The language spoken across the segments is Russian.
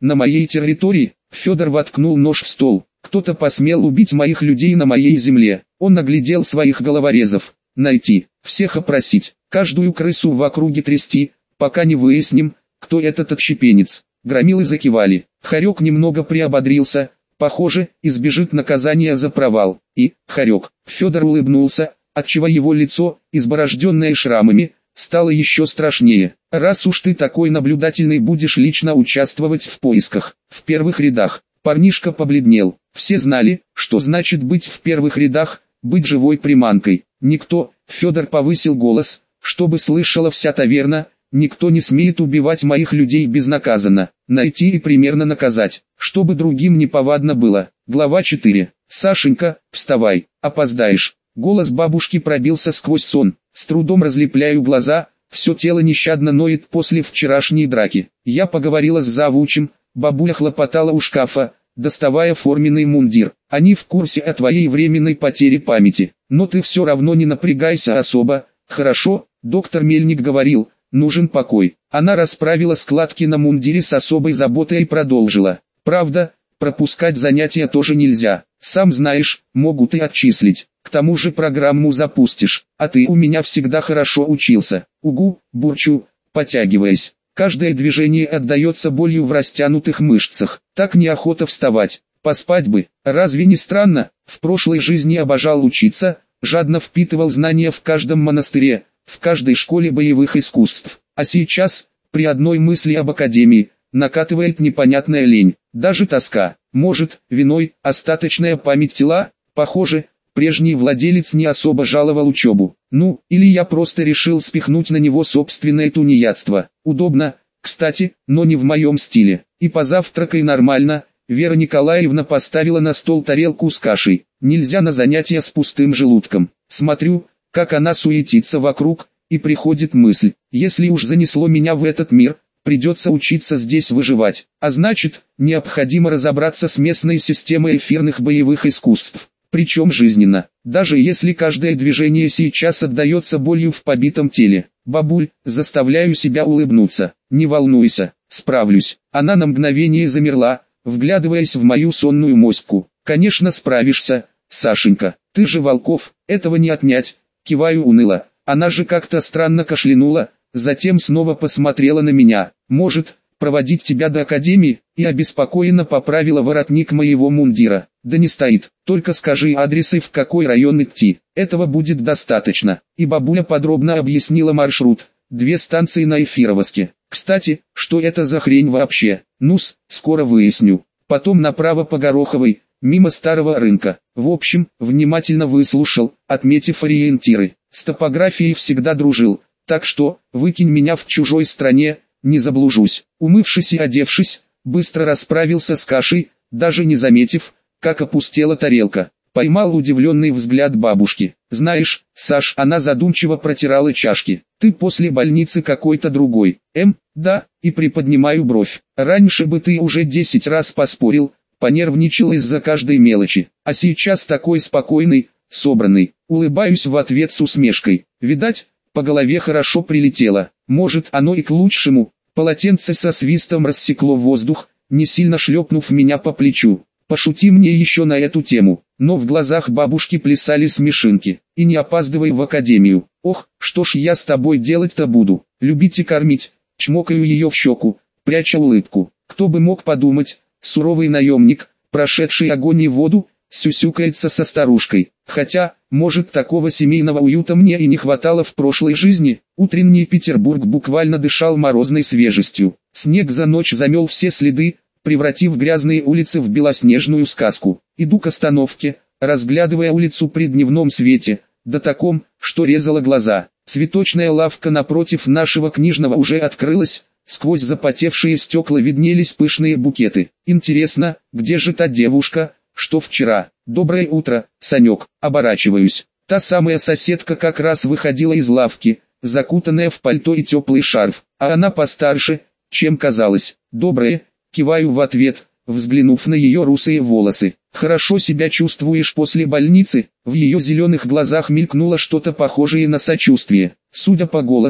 на моей территории. Федор воткнул нож в стол. Кто-то посмел убить моих людей на моей земле. Он оглядел своих головорезов. Найти, всех опросить, каждую крысу в округе трясти, пока не выясним, кто этот отщепенец. Громилы закивали. Хорек немного приободрился. Похоже, избежит наказания за провал. И, Хорек, Федор улыбнулся, отчего его лицо, изборожденное шрамами, стало еще страшнее. Раз уж ты такой наблюдательный, будешь лично участвовать в поисках. В первых рядах. Парнишка побледнел. Все знали, что значит быть в первых рядах, быть живой приманкой. Никто, Федор повысил голос, чтобы слышала вся таверна, никто не смеет убивать моих людей безнаказанно. Найти и примерно наказать, чтобы другим неповадно было. Глава 4. Сашенька, вставай, опоздаешь. Голос бабушки пробился сквозь сон. С трудом разлепляю глаза, все тело нещадно ноет после вчерашней драки. Я поговорила с завучем, бабуля хлопотала у шкафа, доставая форменный мундир. Они в курсе о твоей временной потере памяти. Но ты все равно не напрягайся особо, хорошо? Доктор Мельник говорил, нужен покой. Она расправила складки на мундире с особой заботой и продолжила. Правда, пропускать занятия тоже нельзя. Сам знаешь, могут и отчислить. К тому же программу запустишь. А ты у меня всегда хорошо учился. Угу, бурчу, потягиваясь. Каждое движение отдается болью в растянутых мышцах. Так неохота вставать. Поспать бы. Разве не странно? В прошлой жизни обожал учиться, жадно впитывал знания в каждом монастыре, в каждой школе боевых искусств. А сейчас, при одной мысли об академии, накатывает непонятная лень, даже тоска. Может, виной остаточная память тела? Похоже, прежний владелец не особо жаловал учебу. Ну, или я просто решил спихнуть на него собственное тунеядство. Удобно, кстати, но не в моем стиле. И позавтракай нормально. Вера Николаевна поставила на стол тарелку с кашей. Нельзя на занятия с пустым желудком. Смотрю, как она суетится вокруг, и приходит мысль, если уж занесло меня в этот мир, придется учиться здесь выживать. А значит, необходимо разобраться с местной системой эфирных боевых искусств. Причем жизненно, даже если каждое движение сейчас отдается болью в побитом теле. Бабуль, заставляю себя улыбнуться. Не волнуйся, справлюсь. Она на мгновение замерла, вглядываясь в мою сонную моську. Конечно справишься, Сашенька, ты же Волков, этого не отнять. Киваю уныло. Она же как-то странно кашлянула, затем снова посмотрела на меня. Может, проводить тебя до академии? И обеспокоенно поправила воротник моего мундира. Да не стоит, только скажи адрес и в какой район идти. Этого будет достаточно. И бабуля подробно объяснила маршрут. 2 станции на Эфировоске. Кстати, что это за хрень вообще? Ну-с, скоро выясню. Потом направо по Гороховой, мимо старого рынка. В общем, внимательно выслушал, отметив ориентиры. С топографией всегда дружил, так что, выкинь меня в чужой стране, не заблужусь. Умывшись и одевшись, быстро расправился с кашей, даже не заметив, как опустела тарелка. Поймал удивленный взгляд бабушки. Знаешь, Саш, она задумчиво протирала чашки. Ты после больницы какой-то другой. Да, и приподнимаю бровь. Раньше бы ты уже 10 раз поспорил, понервничал из-за каждой мелочи. А сейчас такой спокойный, собранный. Улыбаюсь в ответ с усмешкой. Видать, по голове хорошо прилетело. Может, оно и к лучшему. Полотенце со свистом рассекло воздух, не сильно шлепнув меня по плечу. Пошути мне еще на эту тему. Но в глазах бабушки плясали смешинки. И не опаздывай в академию. Ох, что ж я с тобой делать-то буду? Любить и кормить. Чмокаю ее в щеку, пряча улыбку. Кто бы мог подумать, суровый наемник, прошедший огонь и воду, сюсюкается со старушкой. Хотя, может, такого семейного уюта мне и не хватало в прошлой жизни. Утренний Петербург буквально дышал морозной свежестью. Снег за ночь замел все следы, превратив грязные улицы в белоснежную сказку. Иду к остановке, разглядывая улицу при дневном свете, да таком, что резало глаза. Цветочная лавка напротив нашего книжного уже открылась, сквозь запотевшие стекла виднелись пышные букеты. Интересно, где же та девушка, что вчера? Доброе утро, Санек, оборачиваюсь. Та самая соседка как раз выходила из лавки, закутанная в пальто и теплый шарф, а она постарше, чем казалось. Доброе, киваю в ответ, взглянув на ее русые волосы. Хорошо себя чувствуешь после больницы? В ее зеленых глазах мелькнуло что-то похожее на сочувствие. Судя по голосу,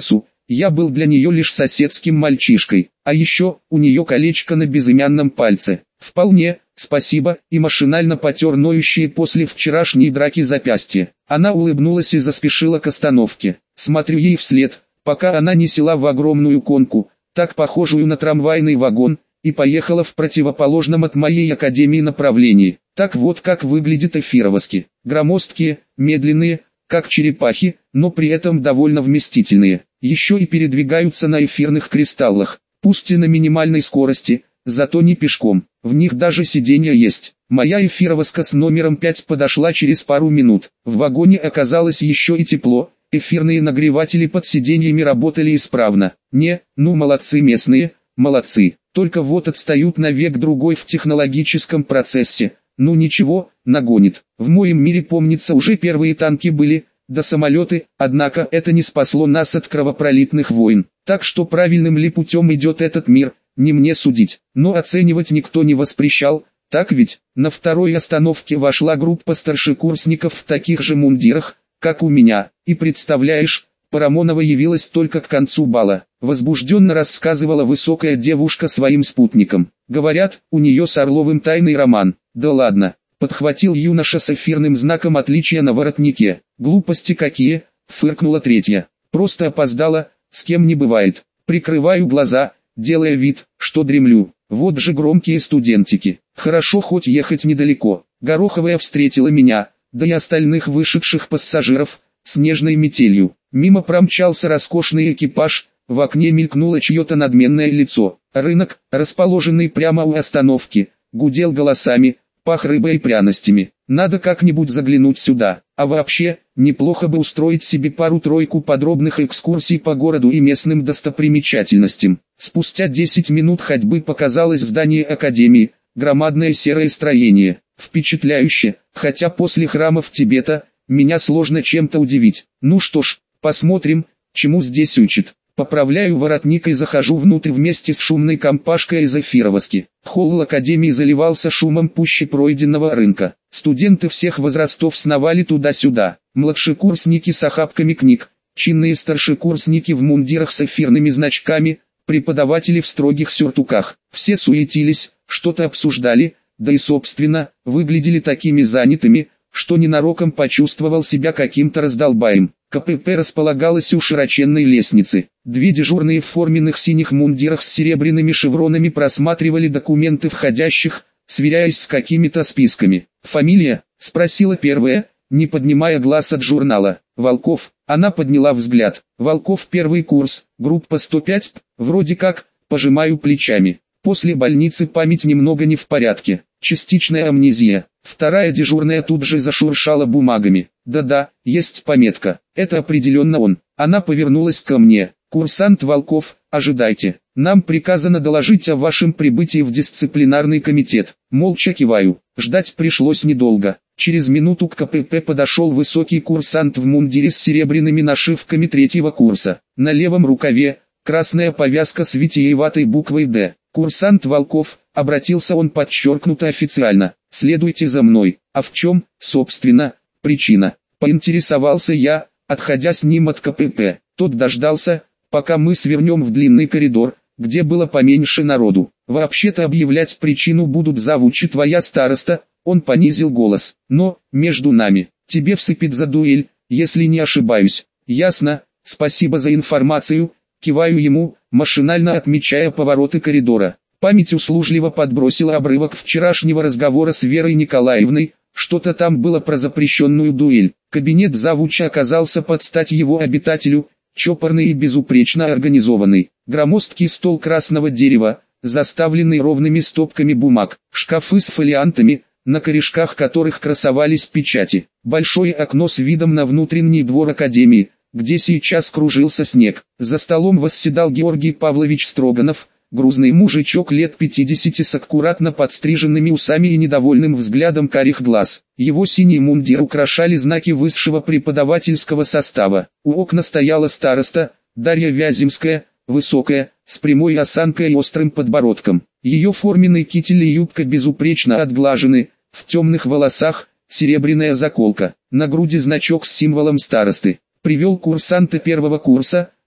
я был для нее лишь соседским мальчишкой, а еще, у нее колечко на безымянном пальце. Вполне, спасибо, и машинально потер ноющие после вчерашней драки запястья. Она улыбнулась и заспешила к остановке. Смотрю ей вслед, пока она не села в огромную конку, так похожую на трамвайный вагон, и поехала в противоположном от моей академии направлении. Так вот как выглядят эфировоски. Громоздкие, медленные, как черепахи, но при этом довольно вместительные. Еще и передвигаются на эфирных кристаллах, пусть и на минимальной скорости, зато не пешком. В них даже сиденья есть. Моя эфировоска с номером 5 подошла через пару минут. В вагоне оказалось еще и тепло, эфирные нагреватели под сиденьями работали исправно. Молодцы местные, молодцы. Только вот отстают на век-другой в технологическом процессе. Ничего, нагонит. В моем мире, помнится, уже первые танки были, да самолеты, однако это не спасло нас от кровопролитных войн. Так что правильным ли путем идет этот мир, не мне судить. Но оценивать никто не воспрещал, так ведь? На второй остановке вошла группа старшекурсников в таких же мундирах, как у меня, и представляешь, Парамонова явилась только к концу бала. Возбужденно рассказывала высокая девушка своим спутникам. Говорят, у нее с Орловым тайный роман. Да ладно, подхватил юноша с эфирным знаком отличия на воротнике. Глупости какие, фыркнула третья. Просто опоздала, с кем не бывает. Прикрываю глаза, делая вид, что дремлю. Вот же громкие студентики. Хорошо хоть ехать недалеко. Гороховая встретила меня, да и остальных вышедших пассажиров, снежной метелью. Мимо промчался роскошный экипаж, в окне мелькнуло чье-то надменное лицо. Рынок, расположенный прямо у остановки, гудел голосами, пах рыбой и пряностями. Надо как-нибудь заглянуть сюда. А вообще, неплохо бы устроить себе пару-тройку подробных экскурсий по городу и местным достопримечательностям. Спустя 10 минут ходьбы показалось здание академии, громадное серое строение. Впечатляюще, хотя после храмов Тибета, меня сложно чем-то удивить. Ну что ж, посмотрим, чему здесь учат. Поправляю воротник и захожу внутрь вместе с шумной компашкой из эфировоски. Холл академии заливался шумом пуще пройденного рынка. Студенты всех возрастов сновали туда-сюда. Младшекурсники с охапками книг, чинные старшекурсники в мундирах с эфирными значками, преподаватели в строгих сюртуках. Все суетились, что-то обсуждали, да и собственно, выглядели такими занятыми, что ненароком почувствовал себя каким-то раздолбаем. КПП располагалось у широченной лестницы. Две дежурные в форменных синих мундирах с серебряными шевронами просматривали документы входящих, сверяясь с какими-то списками. «Фамилия?» – спросила первая, не поднимая глаз от журнала. «Волков». Она подняла взгляд. «Волков, первый курс, группа 105, вроде как», пожимаю плечами. После больницы память немного не в порядке. Частичная амнезия. Вторая дежурная тут же зашуршала бумагами. Да-да, есть пометка. Это определенно он. Она повернулась ко мне. Курсант Волков, ожидайте. Нам приказано доложить о вашем прибытии в дисциплинарный комитет. Молча киваю. Ждать пришлось недолго. Через минуту к КПП подошел высокий курсант в мундире с серебряными нашивками третьего курса. На левом рукаве красная повязка с витиеватой буквой «Д». «Курсант Волков», обратился он подчеркнуто официально, — «следуйте за мной». «А в чем, собственно, причина?» — поинтересовался я, отходя с ним от КПП. Тот дождался, пока мы свернем в длинный коридор, где было поменьше народу. «Вообще-то объявлять причину будут завуч и твоя староста», — он понизил голос. «Но, между нами, тебе всыпят за дуэль, если не ошибаюсь». «Ясно, спасибо за информацию», — киваю ему, машинально отмечая повороты коридора. Память услужливо подбросила обрывок вчерашнего разговора с Верой Николаевной, что-то там было про запрещенную дуэль. Кабинет завуча оказался под стать его обитателю, чопорный и безупречно организованный. Громоздкий стол красного дерева, заставленный ровными стопками бумаг, шкафы с фолиантами, на корешках которых красовались печати. Большое окно с видом на внутренний двор академии, где сейчас кружился снег. За столом восседал Георгий Павлович Строганов, грузный мужичок лет 50 с аккуратно подстриженными усами и недовольным взглядом карих глаз. Его синий мундир украшали знаки высшего преподавательского состава. У окна стояла староста, Дарья Вяземская, высокая, с прямой осанкой и острым подбородком. Ее форменный китель и юбка безупречно отглажены, в темных волосах серебряная заколка, на груди значок с символом старосты. «Привел курсанта первого курса»,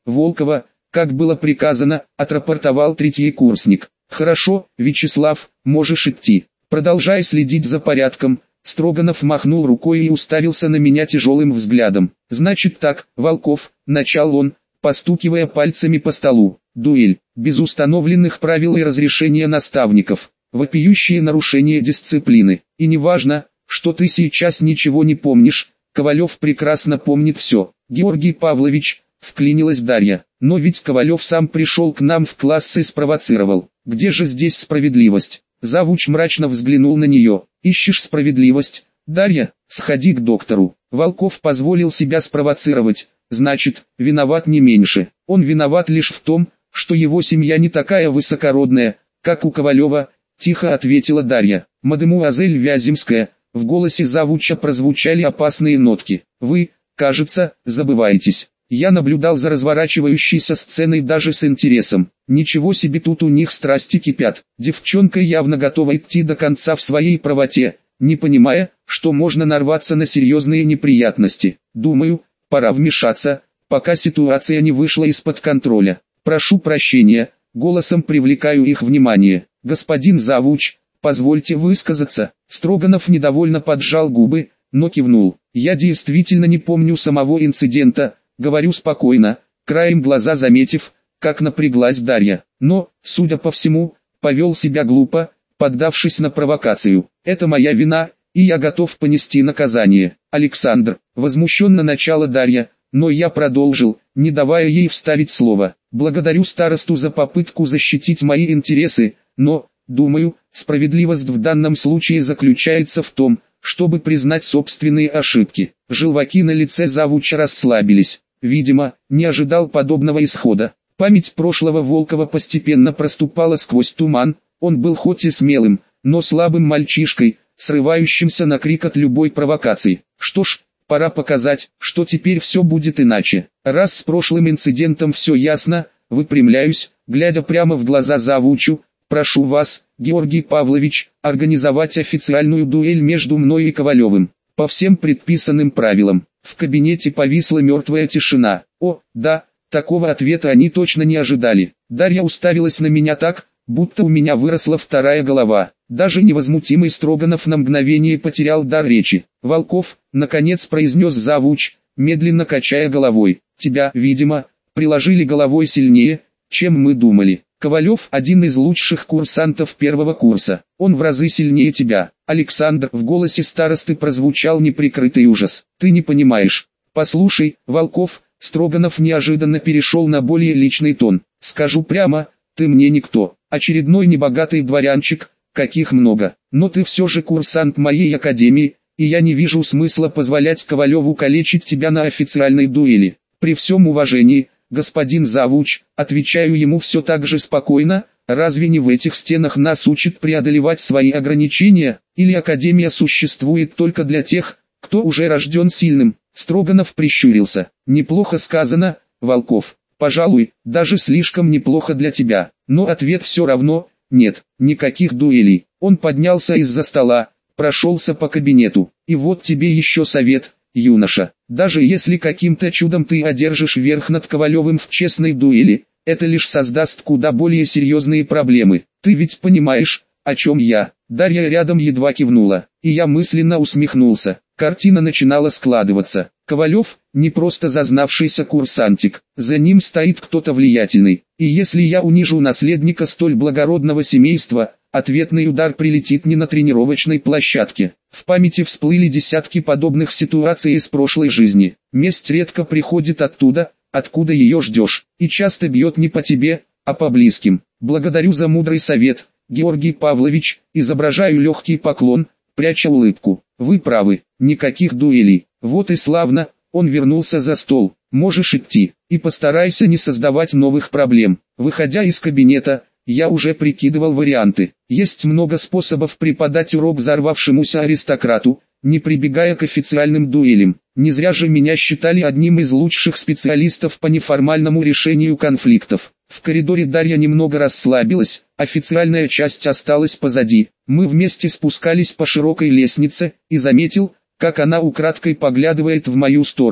Волкова, как было приказано, отрапортовал третий курсник. Хорошо, Вячеслав, можешь идти. Продолжая следить за порядком, Строганов махнул рукой и уставился на меня тяжелым взглядом. Значит так, Волков, начал он, постукивая пальцами по столу. Дуэль, без установленных правил и разрешения наставников, вопиющие нарушения дисциплины. И неважно, что ты сейчас ничего не помнишь, Ковалев прекрасно помнит все. Георгий Павлович, вклинилась Дарья, но ведь Ковалев сам пришел к нам в класс и спровоцировал. Где же здесь справедливость? Завуч мрачно взглянул на нее. Ищешь справедливость? Дарья, сходи к доктору. Волков позволил себя спровоцировать, значит, виноват не меньше. Он виноват лишь в том, что его семья не такая высокородная, как у Ковалева, тихо ответила Дарья. Мадемуазель Вяземская, в голосе завуча прозвучали опасные нотки. Вы, кажется, забываетесь. Я наблюдал за разворачивающейся сценой даже с интересом. Ничего себе, тут у них страсти кипят. Девчонка явно готова идти до конца в своей правоте, не понимая, что можно нарваться на серьезные неприятности. Думаю, пора вмешаться, пока ситуация не вышла из-под контроля. Прошу прощения, голосом привлекаю их внимание. Господин завуч, позвольте высказаться. Строганов недовольно поджал губы, но кивнул. Я действительно не помню самого инцидента, говорю спокойно, краем глаза заметив, как напряглась Дарья. Но, судя по всему, повел себя глупо, поддавшись на провокацию. Это моя вина, и я готов понести наказание. Александр, возмущенно начала Дарья, но я продолжил, не давая ей вставить слово. Благодарю старосту за попытку защитить мои интересы, но, думаю, справедливость в данном случае заключается в том, чтобы признать собственные ошибки. Желваки на лице завуча расслабились. Видимо, не ожидал подобного исхода. Память прошлого Волкова постепенно проступала сквозь туман. Он был хоть и смелым, но слабым мальчишкой, срывающимся на крик от любой провокации. Что ж, пора показать, что теперь все будет иначе. Раз с прошлым инцидентом все ясно, выпрямляюсь, глядя прямо в глаза завучу. Прошу вас, Георгий Павлович, организовать официальную дуэль между мной и Ковалевым, по всем предписанным правилам. В кабинете повисла мертвая тишина. О, да, такого ответа они точно не ожидали. Дарья уставилась на меня так, будто у меня выросла вторая голова. Даже невозмутимый Строганов на мгновение потерял дар речи. Волков, наконец произнес завуч, медленно качая головой. Тебя, видимо, приложили головой сильнее, чем мы думали. Ковалев один из лучших курсантов первого курса. Он в разы сильнее тебя. Александр, в голосе старосты прозвучал неприкрытый ужас. Ты не понимаешь. Послушай, Волков, Строганов неожиданно перешел на более личный тон. Скажу прямо, ты мне никто. Очередной небогатый дворянчик, каких много. Но ты все же курсант моей академии, и я не вижу смысла позволять Ковалеву калечить тебя на официальной дуэли. При всем уважении, господин завуч, отвечаю ему все так же спокойно, разве не в этих стенах нас учат преодолевать свои ограничения, или академия существует только для тех, кто уже рожден сильным? Строганов прищурился. Неплохо сказано, Волков, пожалуй, даже слишком неплохо для тебя, но ответ все равно, нет, никаких дуэлей. Он поднялся из-за стола, прошелся по кабинету, и вот тебе еще совет, юноша. Даже если каким-то чудом ты одержишь верх над Ковалевым в честной дуэли, это лишь создаст куда более серьезные проблемы. Ты ведь понимаешь, о чем я? Дарья рядом едва кивнула, и я мысленно усмехнулся. Картина начинала складываться. Ковалев, не просто зазнавшийся курсантик, за ним стоит кто-то влиятельный. И если я унижу наследника столь благородного семейства, ответный удар прилетит не на тренировочной площадке. В памяти всплыли десятки подобных ситуаций из прошлой жизни. Месть редко приходит оттуда, откуда ее ждешь, и часто бьет не по тебе, а по близким. Благодарю за мудрый совет, Георгий Павлович, изображаю легкий поклон, пряча улыбку. Вы правы, никаких дуэлей. Вот и славно, он вернулся за стол. Можешь идти, и постарайся не создавать новых проблем. Выходя из кабинета, я уже прикидывал варианты. Есть много способов преподать урок взорвавшемуся аристократу, не прибегая к официальным дуэлям. Не зря же меня считали одним из лучших специалистов по неформальному решению конфликтов. В коридоре Дарья немного расслабилась, официальная часть осталась позади. Мы вместе спускались по широкой лестнице, и заметил, как она украдкой поглядывает в мою сторону.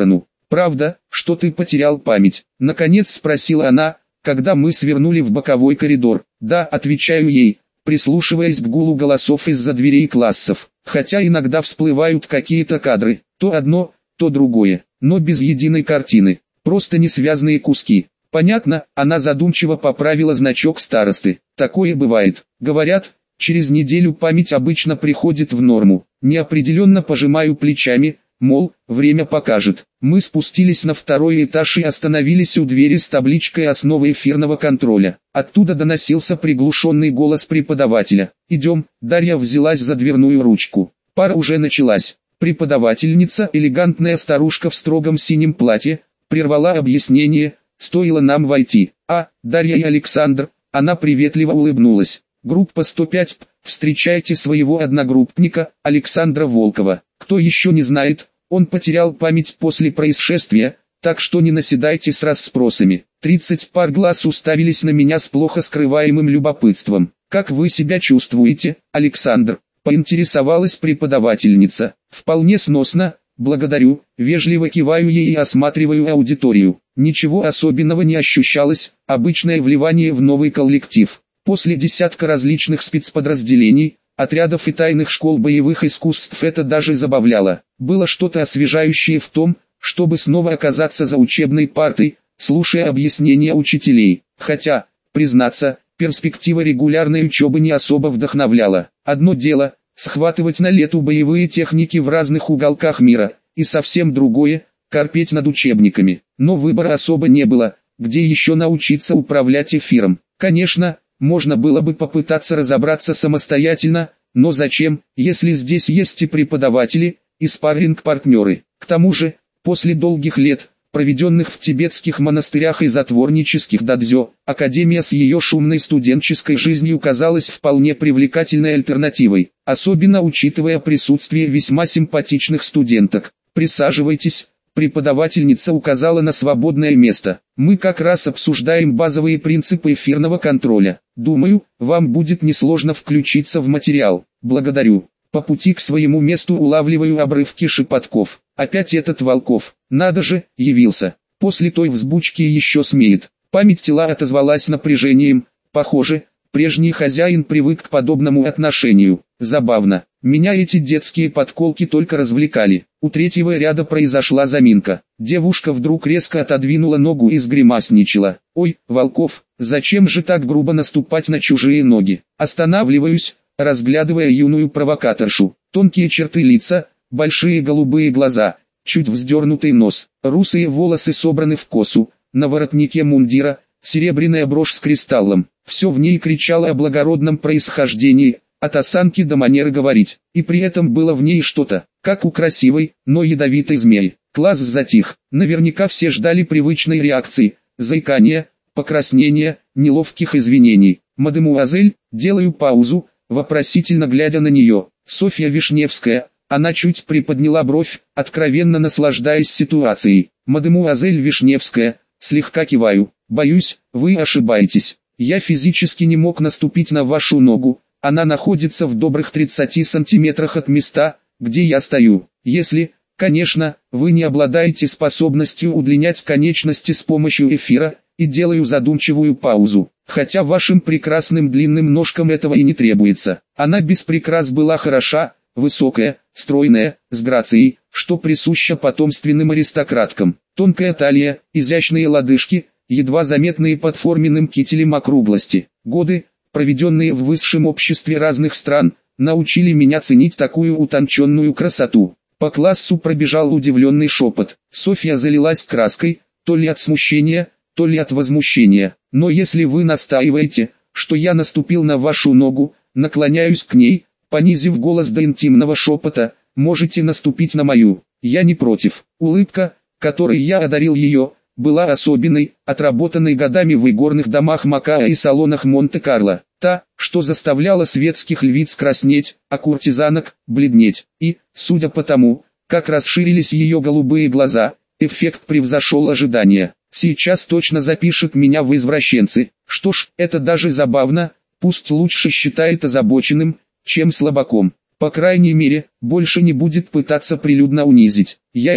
«Правда, что ты потерял память?» — наконец спросила она, когда мы свернули в боковой коридор. «Да», — отвечаю ей, прислушиваясь к гулу голосов из-за дверей классов. Хотя иногда всплывают какие-то кадры, то одно, то другое, но без единой картины, просто несвязные куски. Понятно, она задумчиво поправила значок старосты. Такое бывает. Говорят, через неделю память обычно приходит в норму. Неопределенно пожимаю плечами, мол, время покажет. Мы спустились на второй этаж и остановились у двери с табличкой «Основы эфирного контроля». Оттуда доносился приглушенный голос преподавателя. «Идем». Дарья взялась за дверную ручку. Пара уже началась. Преподавательница, элегантная старушка в строгом синем платье, прервала объяснение. Стоило нам войти. Дарья и Александр. Она приветливо улыбнулась. Группа 105, встречайте своего одногруппника, Александра Волкова. Кто еще не знает, он потерял память после происшествия, так что не наседайте с расспросами. 30 пар глаз уставились на меня с плохо скрываемым любопытством. «Как вы себя чувствуете, Александр?» — поинтересовалась преподавательница. «Вполне сносно, благодарю», вежливо киваю ей и осматриваю аудиторию. Ничего особенного не ощущалось, обычное вливание в новый коллектив. После десятка различных спецподразделений, отрядов и тайных школ боевых искусств это даже забавляло. Было что-то освежающее в том, чтобы снова оказаться за учебной партой, слушая объяснения учителей. Хотя, признаться, перспектива регулярной учебы не особо вдохновляла. Одно дело – схватывать на лету боевые техники в разных уголках мира, и совсем другое – корпеть над учебниками. Но выбора особо не было, где еще научиться управлять эфиром. Конечно, можно было бы попытаться разобраться самостоятельно, но зачем, если здесь есть и преподаватели, и спарринг-партнеры. К тому же, после долгих лет, проведенных в тибетских монастырях и затворнических дадзё, академия с ее шумной студенческой жизнью казалась вполне привлекательной альтернативой, особенно учитывая присутствие весьма симпатичных студенток. «Присаживайтесь», преподавательница указала на свободное место. «Мы как раз обсуждаем базовые принципы эфирного контроля. Думаю, вам будет несложно включиться в материал. Благодарю». По пути к своему месту улавливаю обрывки шепотков. Опять этот Волков. Надо же, явился. После той взбучки еще смеет. Память тела отозвалась напряжением. Похоже, прежний хозяин привык к подобному отношению. Забавно. Меня эти детские подколки только развлекали. У третьего ряда произошла заминка. Девушка вдруг резко отодвинула ногу и сгримасничала. «Ой, Волков, зачем же так грубо наступать на чужие ноги?» Останавливаюсь, разглядывая юную провокаторшу. Тонкие черты лица, большие голубые глаза, чуть вздернутый нос, русые волосы собраны в косу, на воротнике мундира, серебряная брошь с кристаллом. Все в ней кричало о благородном происхождении, от осанки до манеры говорить, и при этом было в ней что-то, как у красивой, но ядовитой змеи. Класс затих, наверняка все ждали привычной реакции, заикания, покраснения, неловких извинений. «Мадемуазель», делаю паузу, вопросительно глядя на нее. «Софья Вишневская». Она чуть приподняла бровь, откровенно наслаждаясь ситуацией. «Мадемуазель Вишневская», слегка киваю. «Боюсь, вы ошибаетесь. Я физически не мог наступить на вашу ногу. Она находится в добрых 30 сантиметрах от места, где я стою. Если, конечно, вы не обладаете способностью удлинять конечности с помощью эфира», и делаю задумчивую паузу. «Хотя вашим прекрасным длинным ножкам этого и не требуется». Она без прикрас была хороша, высокая, стройная, с грацией, что присуще потомственным аристократкам. Тонкая талия, изящные лодыжки, едва заметные под форменным кителем округлости. Годы, проведенные в высшем обществе разных стран, научили меня ценить такую утонченную красоту. По классу пробежал удивленный шепот. Софья залилась краской, то ли от смущения, то ли от возмущения. «Но если вы настаиваете, что я наступил на вашу ногу, наклоняюсь к ней, понизив голос до интимного шепота, можете наступить на мою. Я не против». Улыбка, которой я одарил ее, была особенной, отработанной годами в игорных домах Макао и салонах Монте-Карло. Та, что заставляла светских львиц краснеть, а куртизанок бледнеть. И, судя по тому, как расширились ее голубые глаза, эффект превзошел ожидания. Сейчас точно запишет меня в извращенцы. Что ж, это даже забавно, пусть лучше считает озабоченным, чем слабаком. По крайней мере, больше не будет пытаться прилюдно унизить. Я,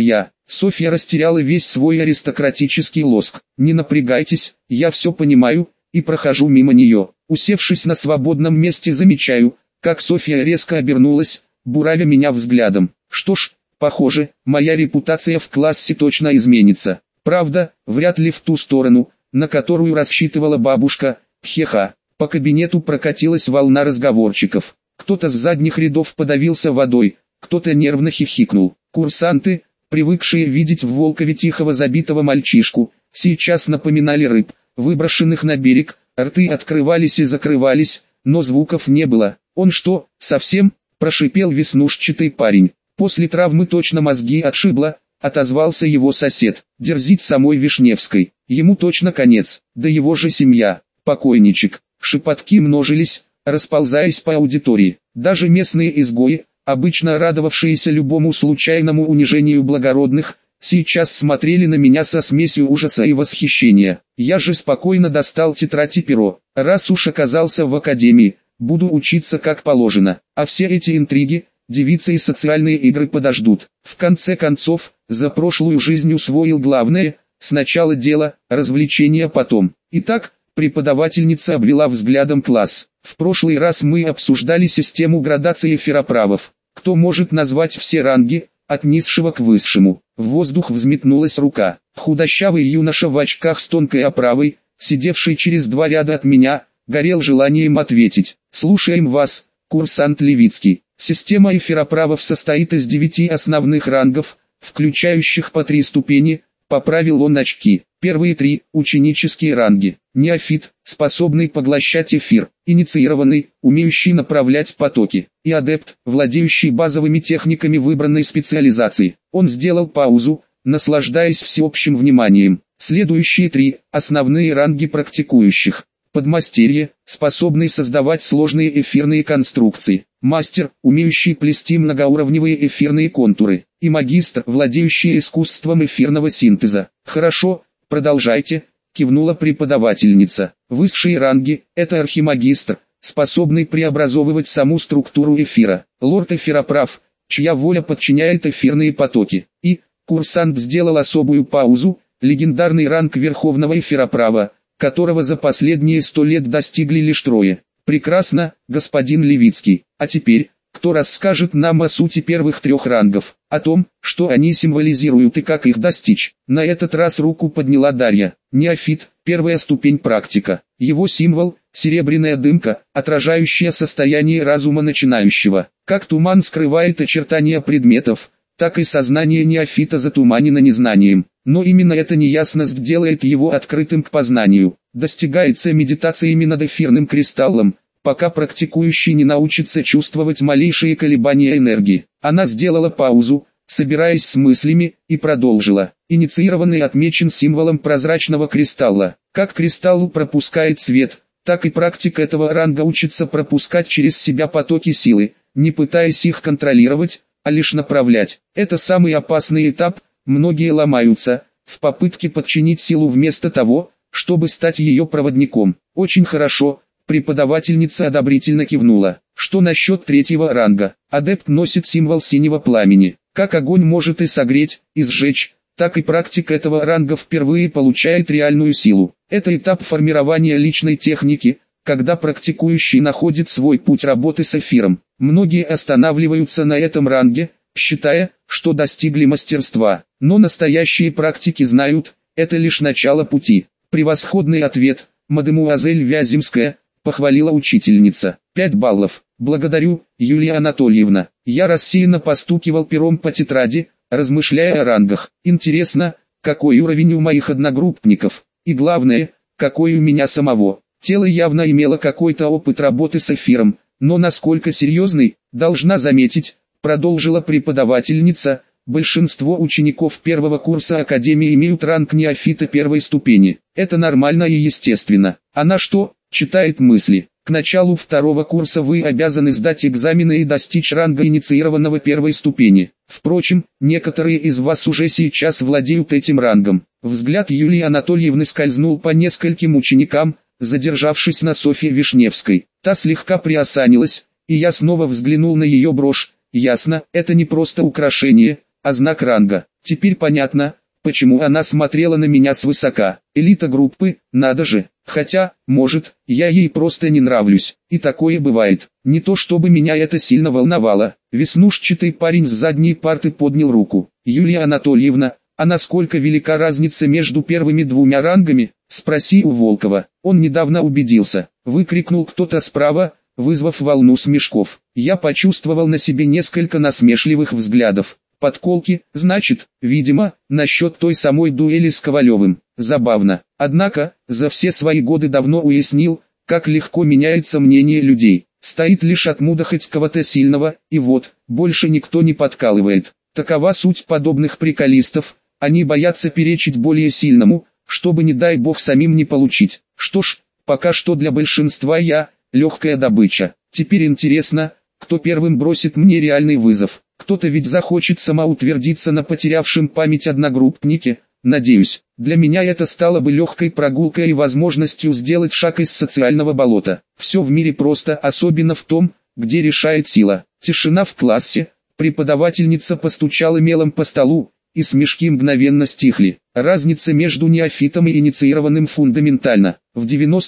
Софья растеряла весь свой аристократический лоск. «Не напрягайтесь, я все понимаю», и прохожу мимо нее. Усевшись на свободном месте, замечаю, как Софья резко обернулась, буравя меня взглядом. Что ж, похоже, моя репутация в классе точно изменится. Правда, вряд ли в ту сторону, на которую рассчитывала бабушка. Хеха. По кабинету прокатилась волна разговорчиков. Кто-то с задних рядов подавился водой, кто-то нервно хихикнул. Курсанты, привыкшие видеть в Волкове тихого забитого мальчишку, сейчас напоминали рыб, выброшенных на берег. Рты открывались и закрывались, но звуков не было. «Он что, совсем?» – прошипел веснушчатый парень. «После травмы точно мозги отшибло», – отозвался его сосед. «Дерзить самой Вишневской. Ему точно конец, да его же семья, покойничек». Шепотки множились, расползаясь по аудитории. Даже местные изгои, обычно радовавшиеся любому случайному унижению благородных, сейчас смотрели на меня со смесью ужаса и восхищения. Я же спокойно достал тетрадь и перо. Раз уж оказался в академии, буду учиться как положено. А все эти интриги, девицы и социальные игры подождут. В конце концов, за прошлую жизнь усвоил главное: сначала дело, развлечения потом. Итак, преподавательница обвела взглядом класс. В прошлый раз мы обсуждали систему градации эфироправов. Кто может назвать все ранги, от низшего к высшему? В воздух взметнулась рука. Худощавый юноша в очках с тонкой оправой, сидевший через 2 ряда от меня, горел желанием ответить. «Слушаем вас, курсант Левицкий». Система эфироправов состоит из 9 основных рангов, включающих по 3 ступени, поправил он очки. Первые 3 – ученические ранги. Неофит, способный поглощать эфир, инициированный, умеющий направлять потоки, и адепт, владеющий базовыми техниками выбранной специализации. Он сделал паузу, наслаждаясь всеобщим вниманием. Следующие 3 – основные ранги практикующих. Подмастерье, способный создавать сложные эфирные конструкции. Мастер, умеющий плести многоуровневые эфирные контуры. И магистр, владеющий искусством эфирного синтеза. «Хорошо, продолжайте», – кивнула преподавательница. Высшие ранги – это архимагистр, способный преобразовывать саму структуру эфира. Лорд-эфироправ, чья воля подчиняет эфирные потоки. И, курсант сделал особую паузу, легендарный ранг Верховного эфироправа, которого за последние 100 лет достигли лишь 3. Прекрасно, господин Левицкий. А теперь, кто расскажет нам о сути первых 3 рангов, о том, что они символизируют и как их достичь? На этот раз руку подняла Дарья. Неофит, первая ступень практика. Его символ – серебряная дымка, отражающая состояние разума начинающего. Как туман скрывает очертания предметов, так и сознание неофита затуманено незнанием. Но именно эта неясность делает его открытым к познанию. Достигается медитациями над эфирным кристаллом, пока практикующий не научится чувствовать малейшие колебания энергии. Она сделала паузу, собираясь с мыслями, и продолжила. Инициированный отмечен символом прозрачного кристалла. Как кристалл пропускает свет, так и практик этого ранга учится пропускать через себя потоки силы, не пытаясь их контролировать, а лишь направлять. Это самый опасный этап. Многие ломаются в попытке подчинить силу вместо того, чтобы стать ее проводником. Очень хорошо, преподавательница одобрительно кивнула. Что насчет 3-го ранга? Адепт носит символ синего пламени. Как огонь может и согреть, и сжечь, так и практик этого ранга впервые получает реальную силу. Это этап формирования личной техники, когда практикующий находит свой путь работы с эфиром. Многие останавливаются на этом ранге, считая, что достигли мастерства. Но настоящие практики знают, это лишь начало пути. «Превосходный ответ, мадемуазель Вяземская», – похвалила учительница. 5 баллов. «Благодарю, Юлия Анатольевна». Я рассеянно постукивал пером по тетради, размышляя о рангах. Интересно, какой уровень у моих одногруппников, и главное, какой у меня самого. Тело явно имело какой-то опыт работы с эфиром, но насколько серьезный, должна заметить, продолжила преподавательница, большинство учеников первого курса академии имеют ранг неофита 1-й ступени. Это нормально и естественно. Она что, читает мысли? К началу 2-го курса вы обязаны сдать экзамены и достичь ранга инициированного 1-й ступени. Впрочем, некоторые из вас уже сейчас владеют этим рангом. Взгляд Юлии Анатольевны скользнул по нескольким ученикам, задержавшись на Софье Вишневской. Та слегка приосанилась, и я снова взглянул на ее брошь. Ясно, это не просто украшение, а знак ранга. Теперь понятно, почему она смотрела на меня свысока. Элита группы, надо же. Хотя, может, я ей просто не нравлюсь. И такое бывает. Не то чтобы меня это сильно волновало. Веснушчатый парень с задней парты поднял руку. Юлия Анатольевна, а насколько велика разница между первыми двумя рангами? Спроси у Волкова. Он недавно убедился. Выкрикнул кто-то справа, вызвав волну смешков. Я почувствовал на себе несколько насмешливых взглядов. Подколки, значит, видимо, насчет той самой дуэли с Ковалевым. Забавно. Однако, за все свои годы давно уяснил, как легко меняется мнение людей. Стоит лишь отмудохать кого-то сильного, и вот, больше никто не подкалывает. Такова суть подобных приколистов, они боятся перечить более сильному, чтобы не дай бог самим не получить. Что ж, пока что для большинства я – легкая добыча. Теперь интересно, кто первым бросит мне реальный вызов. Кто-то ведь захочет самоутвердиться на потерявшем память одногруппнике, надеюсь. Для меня это стало бы легкой прогулкой и возможностью сделать шаг из социального болота. Все в мире просто, особенно в том, где решает сила. Тишина в классе, преподавательница постучала мелом по столу, и смешки мгновенно стихли. Разница между неофитом и инициированным фундаментальна. В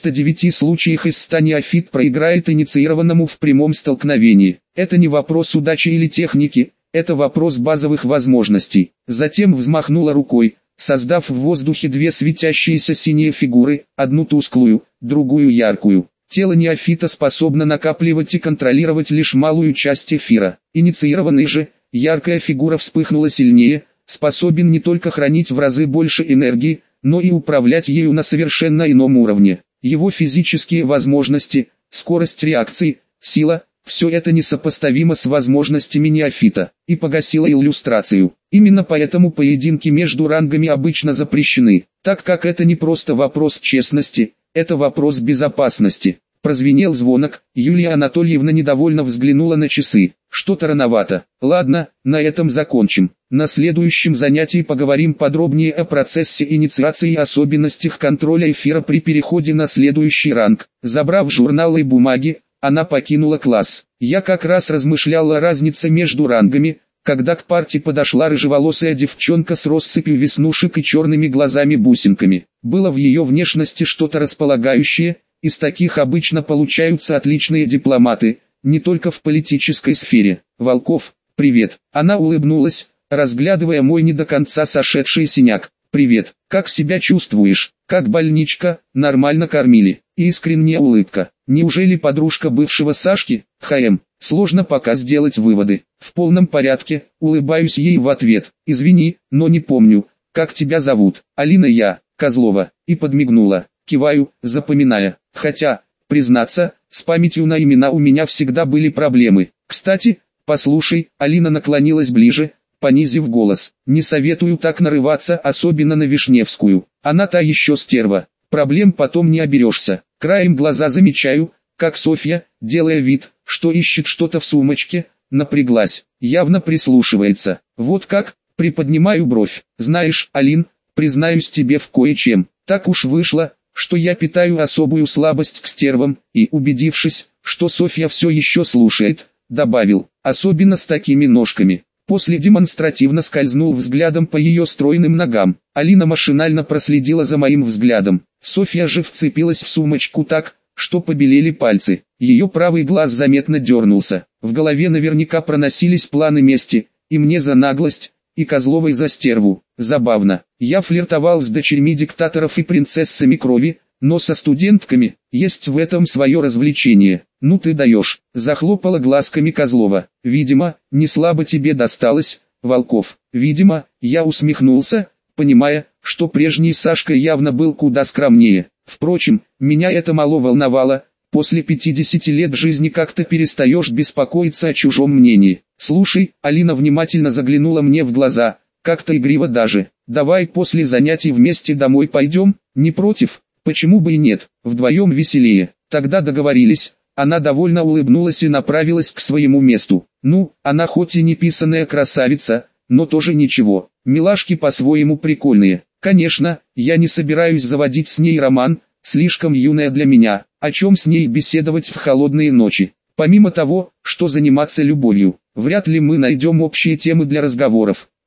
99 случаях из 100 неофит проиграет инициированному в прямом столкновении. Это не вопрос удачи или техники, это вопрос базовых возможностей. Затем взмахнула рукой, создав в воздухе две светящиеся синие фигуры, одну тусклую, другую яркую. Тело неофита способно накапливать и контролировать лишь малую часть эфира. Инициированный же, яркая фигура вспыхнула сильнее, способен не только хранить в разы больше энергии, но и управлять ею на совершенно ином уровне. Его физические возможности, скорость реакции, сила – все это несопоставимо с возможностями неофита, и погасило иллюстрацию. Именно поэтому поединки между рангами обычно запрещены, так как это не просто вопрос честности, это вопрос безопасности. Прозвенел звонок, Юлия Анатольевна недовольно взглянула на часы. Что-то рановато. Ладно, на этом закончим. На следующем занятии поговорим подробнее о процессе инициации и особенностях контроля эфира при переходе на следующий ранг. Забрав журналы и бумаги, она покинула класс. Я как раз размышлял о разнице между рангами, когда к парте подошла рыжеволосая девчонка с россыпью веснушек и черными глазами-бусинками. Было в ее внешности что-то располагающее. Из таких обычно получаются отличные дипломаты, не только в политической сфере. Волков, привет. Она улыбнулась, разглядывая мой не до конца сошедший синяк. Привет, как себя чувствуешь? Как больничка? Нормально кормили? Искренняя улыбка. Неужели подружка бывшего Сашки? Сложно пока сделать выводы. В полном порядке, улыбаюсь ей в ответ. Извини, но не помню, как тебя зовут. Алина я, Козлова. И подмигнула. Киваю, запоминая. Хотя, признаться, с памятью на имена у меня всегда были проблемы. Кстати, послушай, Алина наклонилась ближе, понизив голос. Не советую так нарываться, особенно на Вишневскую. Она та еще стерва. Проблем потом не оберешься. Краем глаза замечаю, как Софья, делая вид, что ищет что-то в сумочке, напряглась. Явно прислушивается. Вот как, приподнимаю бровь. Знаешь, Алин, признаюсь тебе в кое-чем. Так уж вышло, что я питаю особую слабость к стервам, и, убедившись, что Софья все еще слушает, добавил, особенно с такими ножками. После демонстративно скользнул взглядом по ее стройным ногам. Алина машинально проследила за моим взглядом. Софья же вцепилась в сумочку так, что побелели пальцы. Ее правый глаз заметно дернулся. В голове наверняка проносились планы мести, и мне за наглость, и Козловой за стерву. Забавно. Я флиртовал с дочерьми диктаторов и принцессами крови, но со студентками, есть в этом свое развлечение. Ну ты даешь, захлопала глазками Козлова. Видимо, не слабо тебе досталось, Волков. Видимо, я усмехнулся, понимая, что прежний Сашка явно был куда скромнее. Впрочем, меня это мало волновало. После 50 лет жизни как-то перестаешь беспокоиться о чужом мнении. Слушай, Алина внимательно заглянула мне в глаза, как-то игриво даже. Давай после занятий вместе домой пойдем, не против? Почему бы и нет, вдвоем веселее. Тогда договорились. Она довольно улыбнулась и направилась к своему месту. Ну, она хоть и не писаная красавица, но тоже ничего. Милашки по-своему прикольные. Конечно, я не собираюсь заводить с ней роман, слишком юная для меня. О чем с ней беседовать в холодные ночи? Помимо того, что заниматься любовью, вряд ли мы найдем общие темы для разговоров.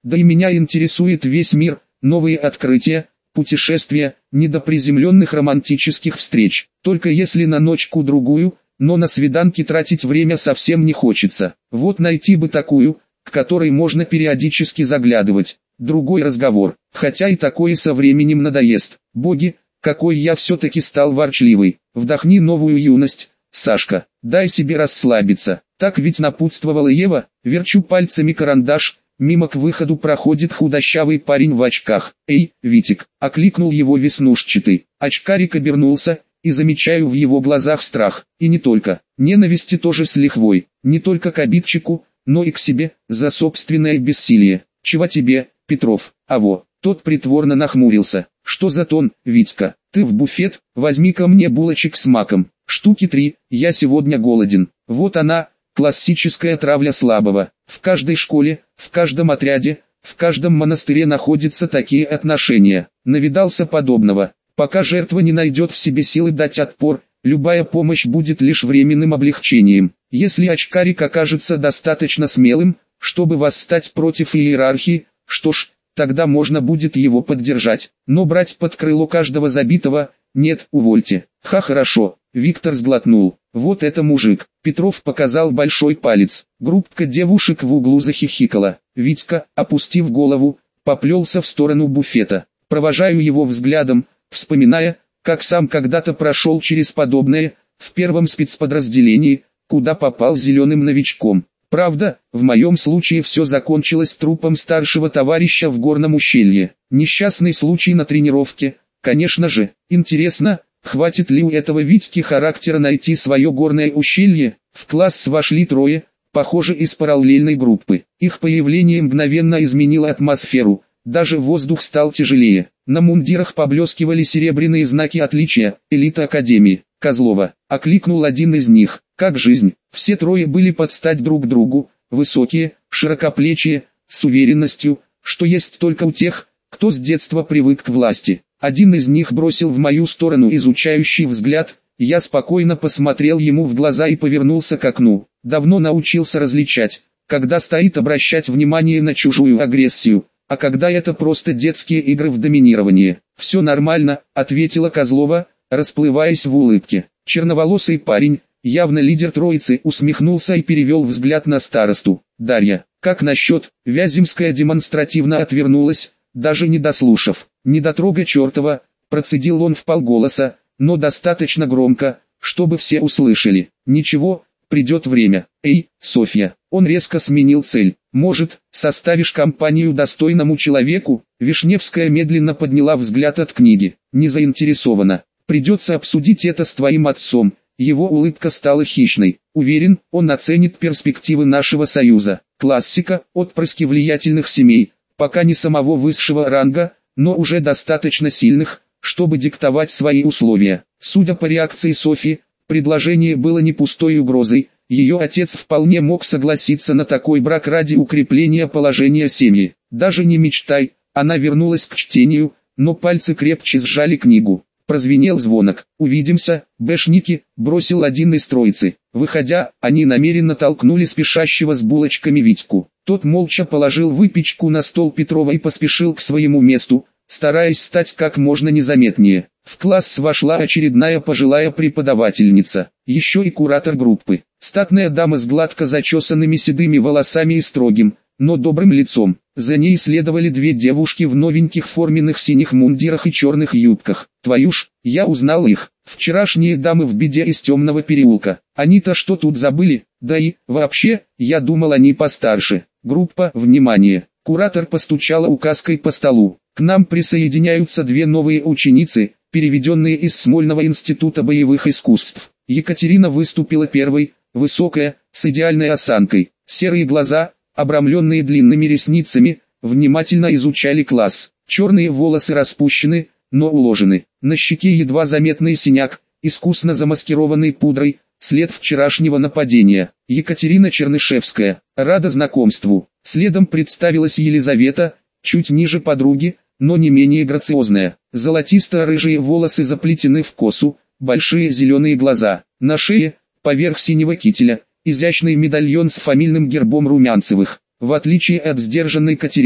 Да и меня интересует весь мир, новые открытия, путешествия, не до приземленных романтических встреч. Только если на ночку-другую, но на свиданки тратить время совсем не хочется. Вот найти бы такую, к которой можно периодически заглядывать. Другой разговор, хотя и такое со временем надоест. Боги, какой я все-таки стал ворчливый. Вдохни новую юность, Сашка, дай себе расслабиться. Так ведь напутствовала Ева. Верчу пальцами карандаш. Мимо к выходу проходит худощавый парень в очках. «Эй, Витик!» — окликнул его веснушчатый. Очкарик обернулся, и замечаю в его глазах страх. И не только. Ненависти тоже с лихвой. Не только к обидчику, но и к себе, за собственное бессилие. «Чего тебе, Петров?» «Аво!» Тот притворно нахмурился. «Что за тон, Витька? Ты в буфет, возьми-ка мне булочек с маком. Штуки 3, я сегодня голоден». Вот она, классическая травля слабого. В каждой школе, в каждом отряде, в каждом монастыре находятся такие отношения. Навидался подобного. Пока жертва не найдет в себе силы дать отпор, любая помощь будет лишь временным облегчением. Если очкарик окажется достаточно смелым, чтобы восстать против иерархии, что ж, тогда можно будет его поддержать. Но брать под крыло каждого забитого, нет, увольте. Ха, хорошо. Виктор сглотнул. Вот это мужик. Петров показал большой палец. Группка девушек в углу захихикала. Витька, опустив голову, поплелся в сторону буфета. Провожаю его взглядом, вспоминая, как сам когда-то прошел через подобное, в первом спецподразделении, куда попал зеленым новичком. Правда, в моем случае все закончилось трупом старшего товарища в горном ущелье. Несчастный случай на тренировке, конечно же. Интересно, хватит ли у этого Витьки характера найти свое горное ущелье? В класс вошли трое, похоже, из параллельной группы. Их появление мгновенно изменило атмосферу, даже воздух стал тяжелее. На мундирах поблескивали серебряные знаки отличия, элита Академии. «Козлова», — окликнул один из них. «Как жизнь?» Все трое были под стать друг другу, высокие, широкоплечие, с уверенностью, что есть только у тех, кто с детства привык к власти. Один из них бросил в мою сторону изучающий взгляд, я спокойно посмотрел ему в глаза и повернулся к окну. Давно научился различать, когда стоит обращать внимание на чужую агрессию, а когда это просто детские игры в доминирование. «Все нормально», — ответила Козлова, расплываясь в улыбке. Черноволосый парень, явно лидер троицы, усмехнулся и перевел взгляд на старосту. «Дарья, как насчет?» Вяземская демонстративно отвернулась, даже не дослушав. «Недотрога чертова», — процедил он вполголоса, но достаточно громко, чтобы все услышали. «Ничего, придет время. Эй, Софья». Он резко сменил цель. «Может, составишь компанию достойному человеку?» Вишневская медленно подняла взгляд от книги. «Не заинтересована. Придется обсудить это с твоим отцом». Его улыбка стала хищной. «Уверен, он оценит перспективы нашего союза. Классика, отпрыски влиятельных семей, пока не самого высшего ранга, но уже достаточно сильных, чтобы диктовать свои условия». Судя по реакции Софьи, предложение было не пустой угрозой. Ее отец вполне мог согласиться на такой брак ради укрепления положения семьи. «Даже не мечтай», она вернулась к чтению, но пальцы крепче сжали книгу. Прозвенел звонок. «Увидимся, бэшники», бросил один из троицы. Выходя, они намеренно толкнули спешащего с булочками Витьку. Тот молча положил выпечку на стол Петрова и поспешил к своему месту, стараясь стать как можно незаметнее. В класс вошла очередная пожилая преподавательница, еще и куратор группы. Статная дама с гладко зачесанными седыми волосами и строгим, но добрым лицом. За ней следовали две девушки в новеньких форменных синих мундирах и черных юбках. Твою ж, я узнал их. Вчерашние дамы в беде из темного переулка. Они-то что тут забыли? Да и, вообще, я думал, они постарше. Группа, внимание. Куратор постучала указкой по столу. К нам присоединяются две новые ученицы, переведенные из Смольного института боевых искусств. Екатерина выступила первой, высокая, с идеальной осанкой. Серые глаза, обрамленные длинными ресницами, внимательно изучали класс. Черные волосы распущены, но уложены. На щеке едва заметный синяк, искусно замаскированный пудрой, след вчерашнего нападения. Екатерина Чернышевская, рада знакомству. Следом представилась Елизавета, чуть ниже подруги, но не менее грациозная. Золотисто-рыжие волосы заплетены в косу, большие зеленые глаза. На шее, поверх синего кителя, изящный медальон с фамильным гербом Румянцевых. В отличие от сдержанной Катерины,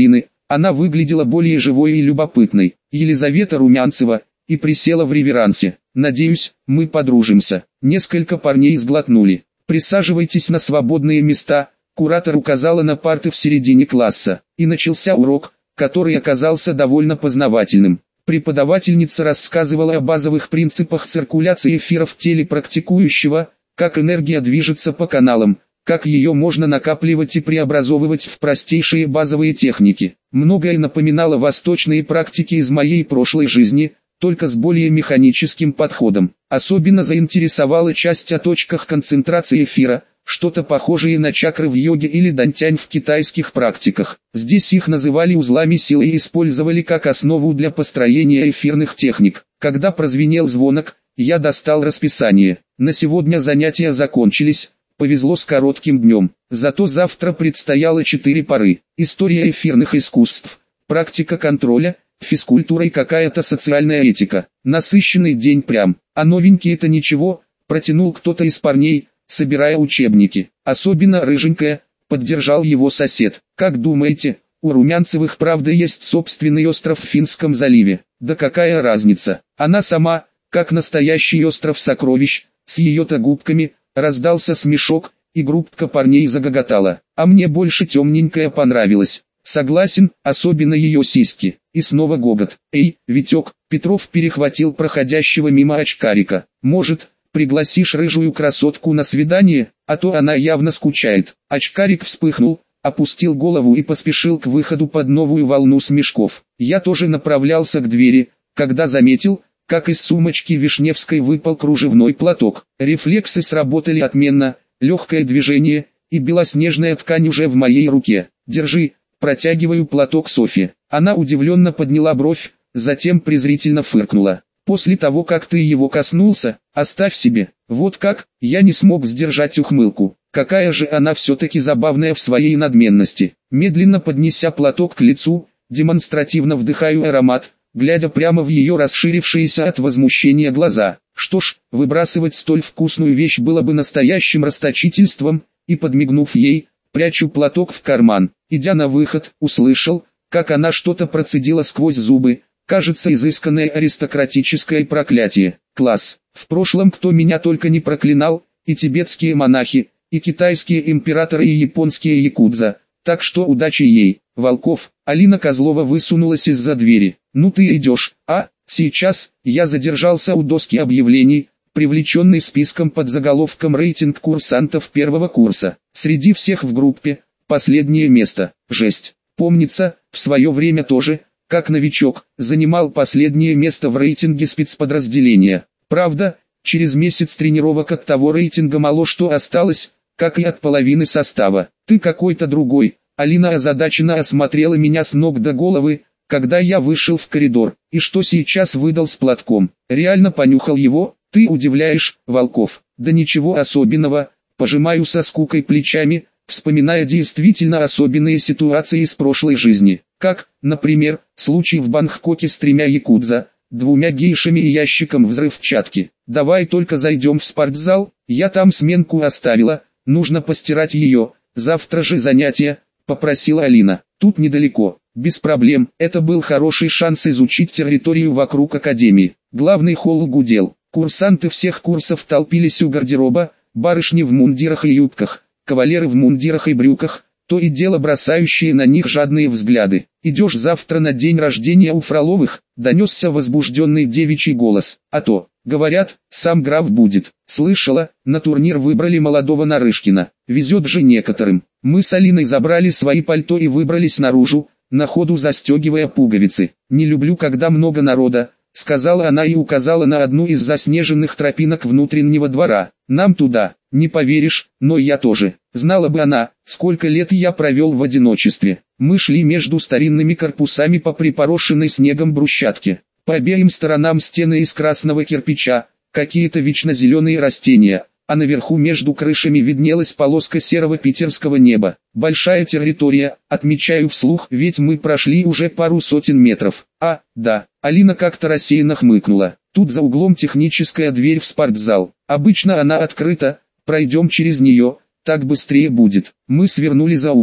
Она выглядела более живой и любопытной. Елизавета Румянцева, и присела в реверансе. «Надеюсь, мы подружимся». Несколько парней сглотнули. «Присаживайтесь на свободные места», куратор указала на парты в середине класса. И начался урок, который оказался довольно познавательным. Преподавательница рассказывала о базовых принципах циркуляции эфира в теле практикующего, как энергия движется по каналам, как ее можно накапливать и преобразовывать в простейшие базовые техники. Многое напоминало восточные практики из моей прошлой жизни, только с более механическим подходом. Особенно заинтересовала часть о точках концентрации эфира, что-то похожее на чакры в йоге или дантянь в китайских практиках. Здесь их называли узлами силы и использовали как основу для построения эфирных техник. Когда прозвенел звонок, я достал расписание. На сегодня занятия закончились, повезло с коротким днем. Зато завтра предстояло 4 пары. История эфирных искусств, практика контроля, физкультура и какая-то социальная этика. Насыщенный день прям. А новенький это ничего, протянул кто-то из парней, собирая учебники. Особенно рыженькая, поддержал его сосед. Как думаете, у Румянцевых правда есть собственный остров в Финском заливе? Да какая разница? Она сама, как настоящий остров сокровищ, с ее-то губками, раздался смешок, и группка парней загоготала. А мне больше темненькая понравилась. Согласен, особенно ее сиськи. И снова гогот. Эй, Витек, Петров перехватил проходящего мимо очкарика. Может, пригласишь рыжую красотку на свидание, а то она явно скучает. Очкарик вспыхнул, опустил голову и поспешил к выходу под новую волну смешков. Я тоже направлялся к двери, когда заметил, как из сумочки Вишневской выпал кружевной платок. Рефлексы сработали отменно, легкое движение, и белоснежная ткань уже в моей руке. Держи, протягиваю платок Софье. Она удивленно подняла бровь, затем презрительно фыркнула. После того, как ты его коснулся, оставь себе. Вот как, я не смог сдержать ухмылку. Какая же она все-таки забавная в своей надменности. Медленно поднеся платок к лицу, демонстративно вдыхаю аромат, глядя прямо в ее расширившиеся от возмущения глаза. Что ж, выбрасывать столь вкусную вещь было бы настоящим расточительством, и подмигнув ей, прячу платок в карман. Идя на выход, услышал, как она что-то процедила сквозь зубы, кажется изысканное аристократическое проклятие. Класс. В прошлом кто меня только не проклинал, и тибетские монахи, и китайские императоры, и японские якудза. Так что удачи ей. Волков. Алина Козлова высунулась из-за двери. Ну ты идешь, а? Сейчас. Я задержался у доски объявлений, привлеченный списком под заголовком «Рейтинг курсантов первого курса». Среди всех в группе, последнее место. Жесть. Помнится, в свое время тоже, как новичок, занимал последнее место в рейтинге спецподразделения. Правда, через месяц тренировок от того рейтинга мало что осталось, как и от половины состава. Ты какой-то другой. Алина озадаченно осмотрела меня с ног до головы, когда я вышел в коридор. И что сейчас выдал с платком? Реально понюхал его? Ты удивляешь, Волков. Да ничего особенного, пожимаю со скукой плечами, вспоминая действительно особенные ситуации из прошлой жизни. Как, например, случай в Бангкоке с 3 якудза, 2 гейшами и ящиком взрывчатки. Давай только зайдем в спортзал, я там сменку оставила, нужно постирать ее, завтра же занятия, попросила Алина. Тут недалеко, без проблем, это был хороший шанс изучить территорию вокруг академии. Главный холл гудел, курсанты всех курсов толпились у гардероба, барышни в мундирах и юбках, кавалеры в мундирах и брюках, то и дело бросающие на них жадные взгляды. «Идешь завтра на день рождения у Фроловых?» — донесся возбужденный девичий голос. «А то, говорят, сам граф будет». Слышала, на турнир выбрали молодого Нарышкина. Везет же некоторым. Мы с Алиной забрали свои пальто и выбрались наружу, на ходу застегивая пуговицы. «Не люблю, когда много народа», — сказала она и указала на одну из заснеженных тропинок внутреннего двора. «Нам туда». Не поверишь, но я тоже. Знала бы она, сколько лет я провел в одиночестве. Мы шли между старинными корпусами по припорошенной снегом брусчатке. По обеим сторонам стены из красного кирпича, какие-то вечно зеленые растения, а наверху между крышами виднелась полоска серого питерского неба. Большая территория, отмечаю вслух, ведь мы прошли уже пару сотен метров. А, да, Алина как-то рассеянно хмыкнула. Тут за углом техническая дверь в спортзал. Обычно она открыта. Пройдем через нее, так быстрее будет. Мы свернули за угол.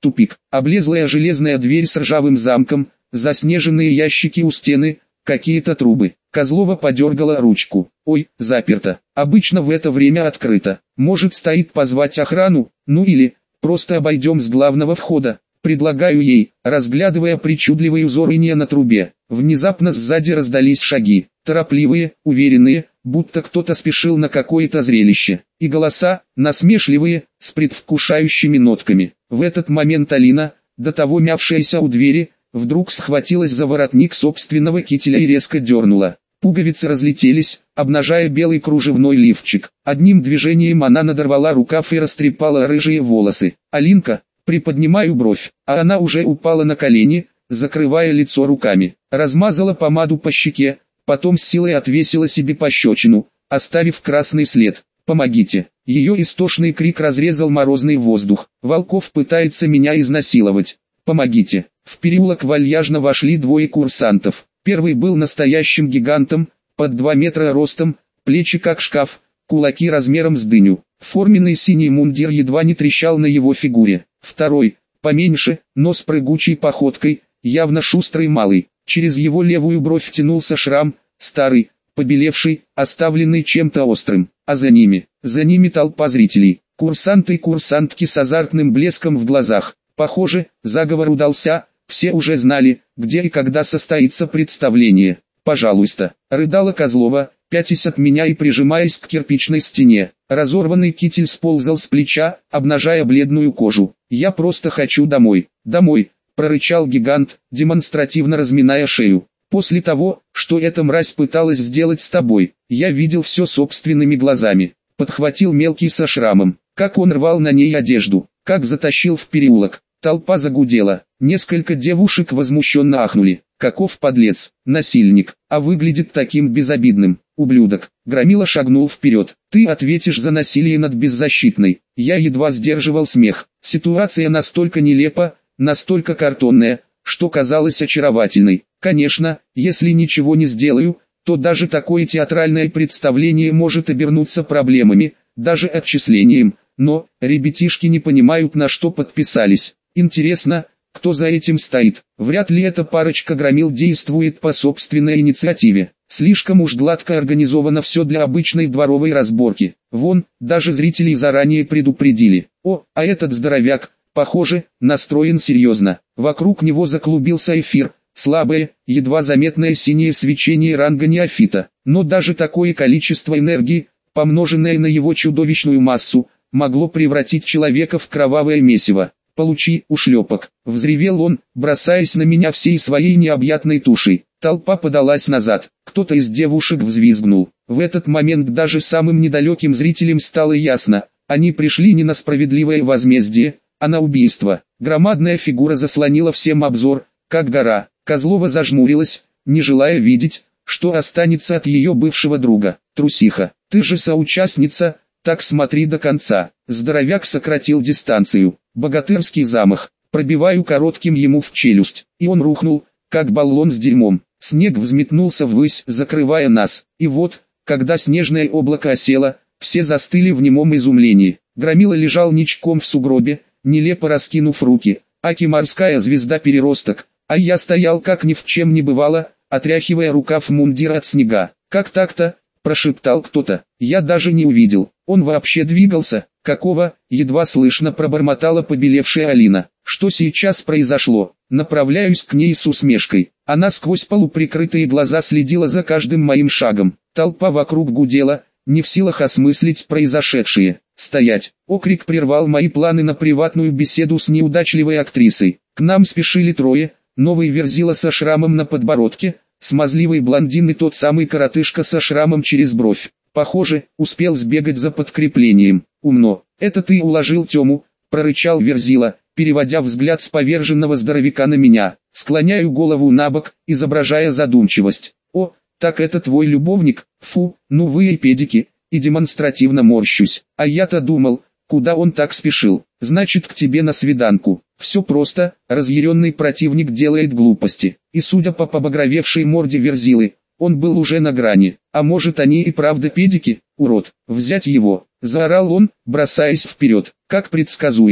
Тупик. Облезлая железная дверь с ржавым замком, заснеженные ящики у стены, какие-то трубы. Козлова подергала ручку. Ой, заперто. Обычно в это время открыто. Может, стоит позвать охрану, ну или просто обойдем с главного входа. Предлагаю ей, разглядывая причудливые узоры на трубе. Внезапно сзади раздались шаги, торопливые, уверенные, будто кто-то спешил на какое-то зрелище. И голоса, насмешливые, с предвкушающими нотками. В этот момент Алина, до того мявшаяся у двери, вдруг схватилась за воротник собственного кителя и резко дернула. Пуговицы разлетелись, обнажая белый кружевной лифчик. Одним движением она надорвала рукав и растрепала рыжие волосы. «Алинка!» Приподнимаю бровь, а она уже упала на колени, закрывая лицо руками. Размазала помаду по щеке, потом с силой отвесила себе пощечину, оставив красный след. «Помогите!» Ее истошный крик разрезал морозный воздух. «Волков пытается меня изнасиловать! Помогите!» В переулок вальяжно вошли двое курсантов. Первый был настоящим гигантом, под 2 метра ростом, плечи как шкаф, кулаки размером с дыню. Форменный синий мундир едва не трещал на его фигуре. Второй, поменьше, но с прыгучей походкой, явно шустрый малый. Через его левую бровь тянулся шрам, старый, побелевший, оставленный чем-то острым. А за ними толпа зрителей. Курсанты и курсантки с азартным блеском в глазах. Похоже, заговор удался, все уже знали, где и когда состоится представление. «Пожалуйста», — рыдала Козлова, пятясь от меня и прижимаясь к кирпичной стене. Разорванный китель сползал с плеча, обнажая бледную кожу. «Я просто хочу домой, домой», — прорычал гигант, демонстративно разминая шею. «После того, что эта мразь пыталась сделать с тобой, я видел все собственными глазами». Подхватил мелкий со шрамом, как он рвал на ней одежду, как затащил в переулок. Толпа загудела, несколько девушек возмущенно ахнули. «Каков подлец, насильник, а выглядит таким безобидным, ублюдок». Громила шагнул вперед. «Ты ответишь за насилие над беззащитной». Я едва сдерживал смех. Ситуация настолько нелепа, настолько картонная, что казалась очаровательной. Конечно, если ничего не сделаю, то даже такое театральное представление может обернуться проблемами, даже отчислением. Но ребятишки не понимают, на что подписались. Интересно, кто за этим стоит? Вряд ли эта парочка громил действует по собственной инициативе. Слишком уж гладко организовано все для обычной дворовой разборки. Вон, даже зрителей заранее предупредили. О, а этот здоровяк, похоже, настроен серьезно. Вокруг него заклубился эфир, слабое, едва заметное синее свечение ранга неофита. Но даже такое количество энергии, помноженное на его чудовищную массу, могло превратить человека в кровавое месиво. «Получи, ушлепок!» — взревел он, бросаясь на меня всей своей необъятной тушей. Толпа подалась назад, кто-то из девушек взвизгнул. В этот момент даже самым недалеким зрителям стало ясно, они пришли не на справедливое возмездие, а на убийство. Громадная фигура заслонила всем обзор, как гора. Козлова зажмурилась, не желая видеть, что останется от ее бывшего друга. «Трусиха, ты же соучастница, так смотри до конца». Здоровяк сократил дистанцию. Богатырский замах. Пробиваю коротким ему в челюсть, и он рухнул, как баллон с дерьмом. Снег взметнулся ввысь, закрывая нас. И вот, когда снежное облако осело, все застыли в немом изумлении. Громила лежал ничком в сугробе, нелепо раскинув руки. Аки морская звезда-переросток, а я стоял как ни в чем не бывало, отряхивая рукав мундира от снега. «Как так-то?» – прошептал кто-то. Я даже не увидел. Он вообще двигался? Какого? Едва слышно пробормотала побелевшая Алина. Что сейчас произошло? Направляюсь к ней с усмешкой. Она сквозь полуприкрытые глаза следила за каждым моим шагом. Толпа вокруг гудела, не в силах осмыслить произошедшее. «Стоять!» Окрик прервал мои планы на приватную беседу с неудачливой актрисой. К нам спешили трое: новый Верзила со шрамом на подбородке, смазливый блондин и тот самый коротышка со шрамом через бровь. Похоже, успел сбегать за подкреплением. «Умно. Это ты уложил Тему», — прорычал Верзила, переводя взгляд с поверженного здоровяка на меня. Склоняю голову набок, изображая задумчивость. «О, так это твой любовник? Фу, ну вы и педики», и демонстративно морщусь. А я-то думал, куда он так спешил. «Значит, к тебе на свиданку». Все просто, разъяренный противник делает глупости. И судя по побагровевшей морде Верзилы, он был уже на грани. А может, они и правда педики? Урод, взять его! Заорал он, бросаясь вперед. Как предсказуемо.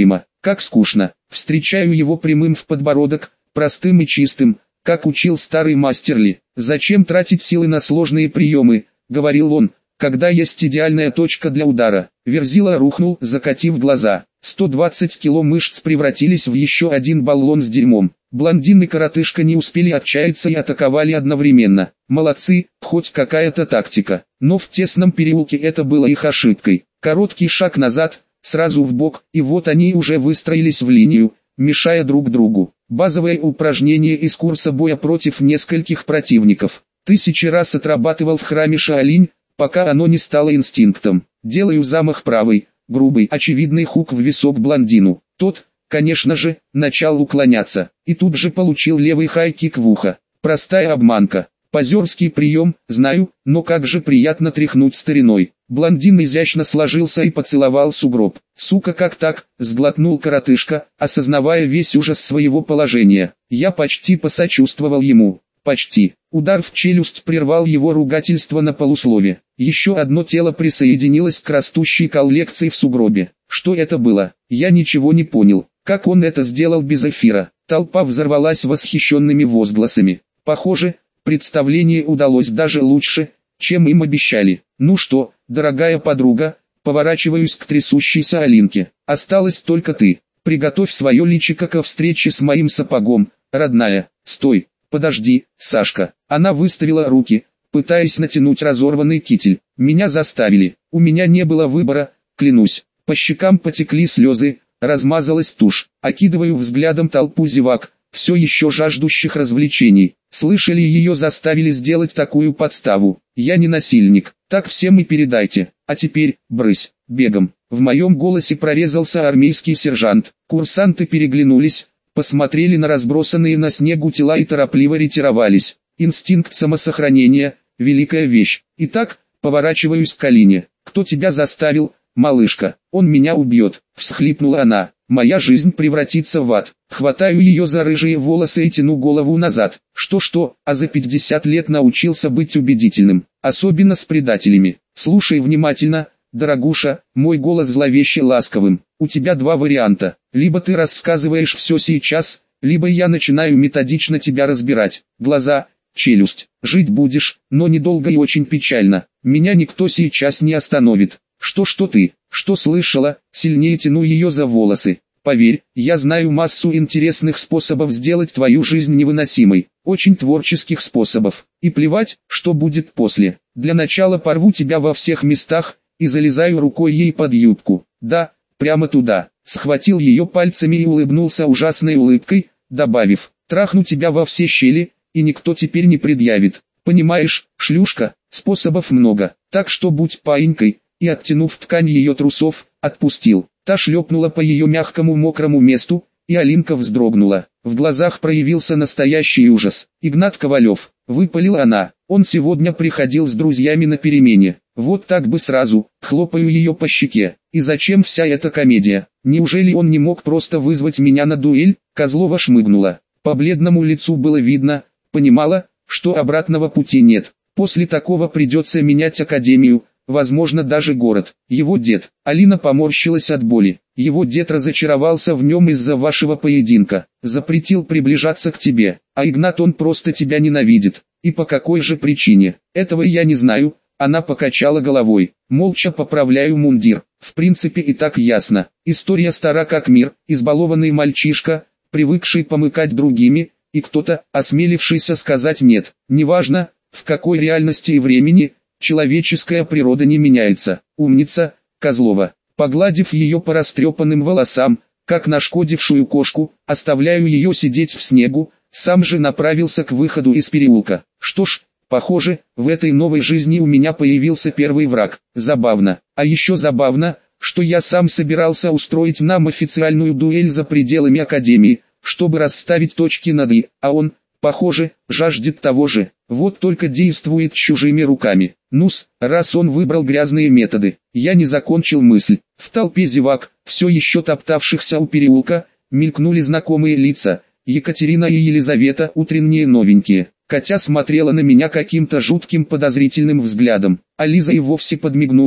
Как скучно. Встречаю его прямым в подбородок, простым и чистым, как учил старый мастер Ли. «Зачем тратить силы на сложные приемы?» — говорил он, — «когда есть идеальная точка для удара». Верзила рухнул, закатив глаза. 120 кило мышц превратились в еще один баллон с дерьмом. Блондин и коротышка не успели отчаяться и атаковали одновременно. Молодцы, хоть какая-то тактика. Но в тесном переулке это было их ошибкой. Короткий шаг назад, сразу в бок, и вот они уже выстроились в линию, мешая друг другу. Базовое упражнение из курса боя против нескольких противников. 1000 раз отрабатывал в храме Шаолинь, пока оно не стало инстинктом. Делаю замах правой, грубый, очевидный хук в висок блондину. Тот, конечно же, начал уклоняться, и тут же получил левый хай-кик в ухо. Простая обманка. Позерский прием, знаю, но как же приятно тряхнуть стариной. Блондин изящно сложился и поцеловал сугроб. «Сука, как так?» — сглотнул коротышка, осознавая весь ужас своего положения. Я почти посочувствовал ему. Почти. Удар в челюсть прервал его ругательство на полуслове. Еще одно тело присоединилось к растущей коллекции в сугробе. Что это было? Я ничего не понял. Как он это сделал без эфира? Толпа взорвалась восхищенными возгласами. Похоже, представление удалось даже лучше, чем им обещали. «Ну что, дорогая подруга?» Поворачиваюсь к трясущейся Алинке. «Осталась только ты. Приготовь свое личико ко встрече с моим сапогом, родная». «Стой, подожди, Сашка». Она выставила руки, пытаясь натянуть разорванный китель. «Меня заставили. У меня не было выбора, клянусь». По щекам потекли слезы, размазалась тушь. Окидываю взглядом толпу зевак, все еще жаждущих развлечений. Слышали, ее заставили сделать такую подставу. Я не насильник, так всем и передайте. А теперь, брысь, бегом. В моем голосе прорезался армейский сержант. Курсанты переглянулись, посмотрели на разбросанные на снегу тела и торопливо ретировались. Инстинкт самосохранения – великая вещь. Итак, поворачиваюсь к Алине. «Кто тебя заставил, малышка?» «Он меня убьет», – всхлипнула она. «Моя жизнь превратится в ад». Хватаю ее за рыжие волосы и тяну голову назад. Что-что, а за 50 лет научился быть убедительным, особенно с предателями. Слушай внимательно, дорогуша, мой голос зловеще ласковым. У тебя два варианта. Либо ты рассказываешь все сейчас, либо я начинаю методично тебя разбирать. Глаза, челюсть. Жить будешь, но недолго и очень печально. Меня никто сейчас не остановит. Что ты, что слышала? Сильнее тяну ее за волосы. Поверь, я знаю массу интересных способов сделать твою жизнь невыносимой. Очень творческих способов. И плевать, что будет после. Для начала порву тебя во всех местах и залезаю рукой ей под юбку. Да, прямо туда. Схватил ее пальцами и улыбнулся ужасной улыбкой, добавив: трахну тебя во все щели, и никто теперь не предъявит. Понимаешь, шлюшка, способов много, так что будь паинькой. И оттянув ткань ее трусов, отпустил. Та шлепнула по ее мягкому мокрому месту, и Алинка вздрогнула. В глазах проявился настоящий ужас. «Игнат Ковалев», — выпалила она, — «он сегодня приходил с друзьями на перемене. Вот так бы сразу», — хлопаю ее по щеке. «И зачем вся эта комедия? Неужели он не мог просто вызвать меня на дуэль?» Козлова шмыгнула. По бледному лицу было видно, понимала, что обратного пути нет. После такого придется менять академию, возможно даже город. Его дед. Алина поморщилась от боли. Его дед разочаровался в нем из-за вашего поединка. Запретил приближаться к тебе. А Игнат, он просто тебя ненавидит. И по какой же причине? Этого я не знаю. Она покачала головой. Молча поправляю мундир. В принципе и так ясно. История стара как мир. Избалованный мальчишка, привыкший помыкать другими, и кто-то, осмелившийся сказать нет. Неважно, в какой реальности и времени, человеческая природа не меняется. Умница, Козлова. Погладив ее по растрепанным волосам, как нашкодившую кошку, оставляю ее сидеть в снегу, сам же направился к выходу из переулка. Что ж, похоже, в этой новой жизни у меня появился первый враг. Забавно. А еще забавно, что я сам собирался устроить нам официальную дуэль за пределами академии, чтобы расставить точки над «и», а он, похоже, жаждет того же. Вот только действует чужими руками. Ну-с, раз он выбрал грязные методы. Я не закончил мысль. В толпе зевак, все еще топтавшихся у переулка, мелькнули знакомые лица. Екатерина и Елизавета, утренние новенькие. Катя смотрела на меня каким-то жутким подозрительным взглядом. А Лиза и вовсе подмигнула,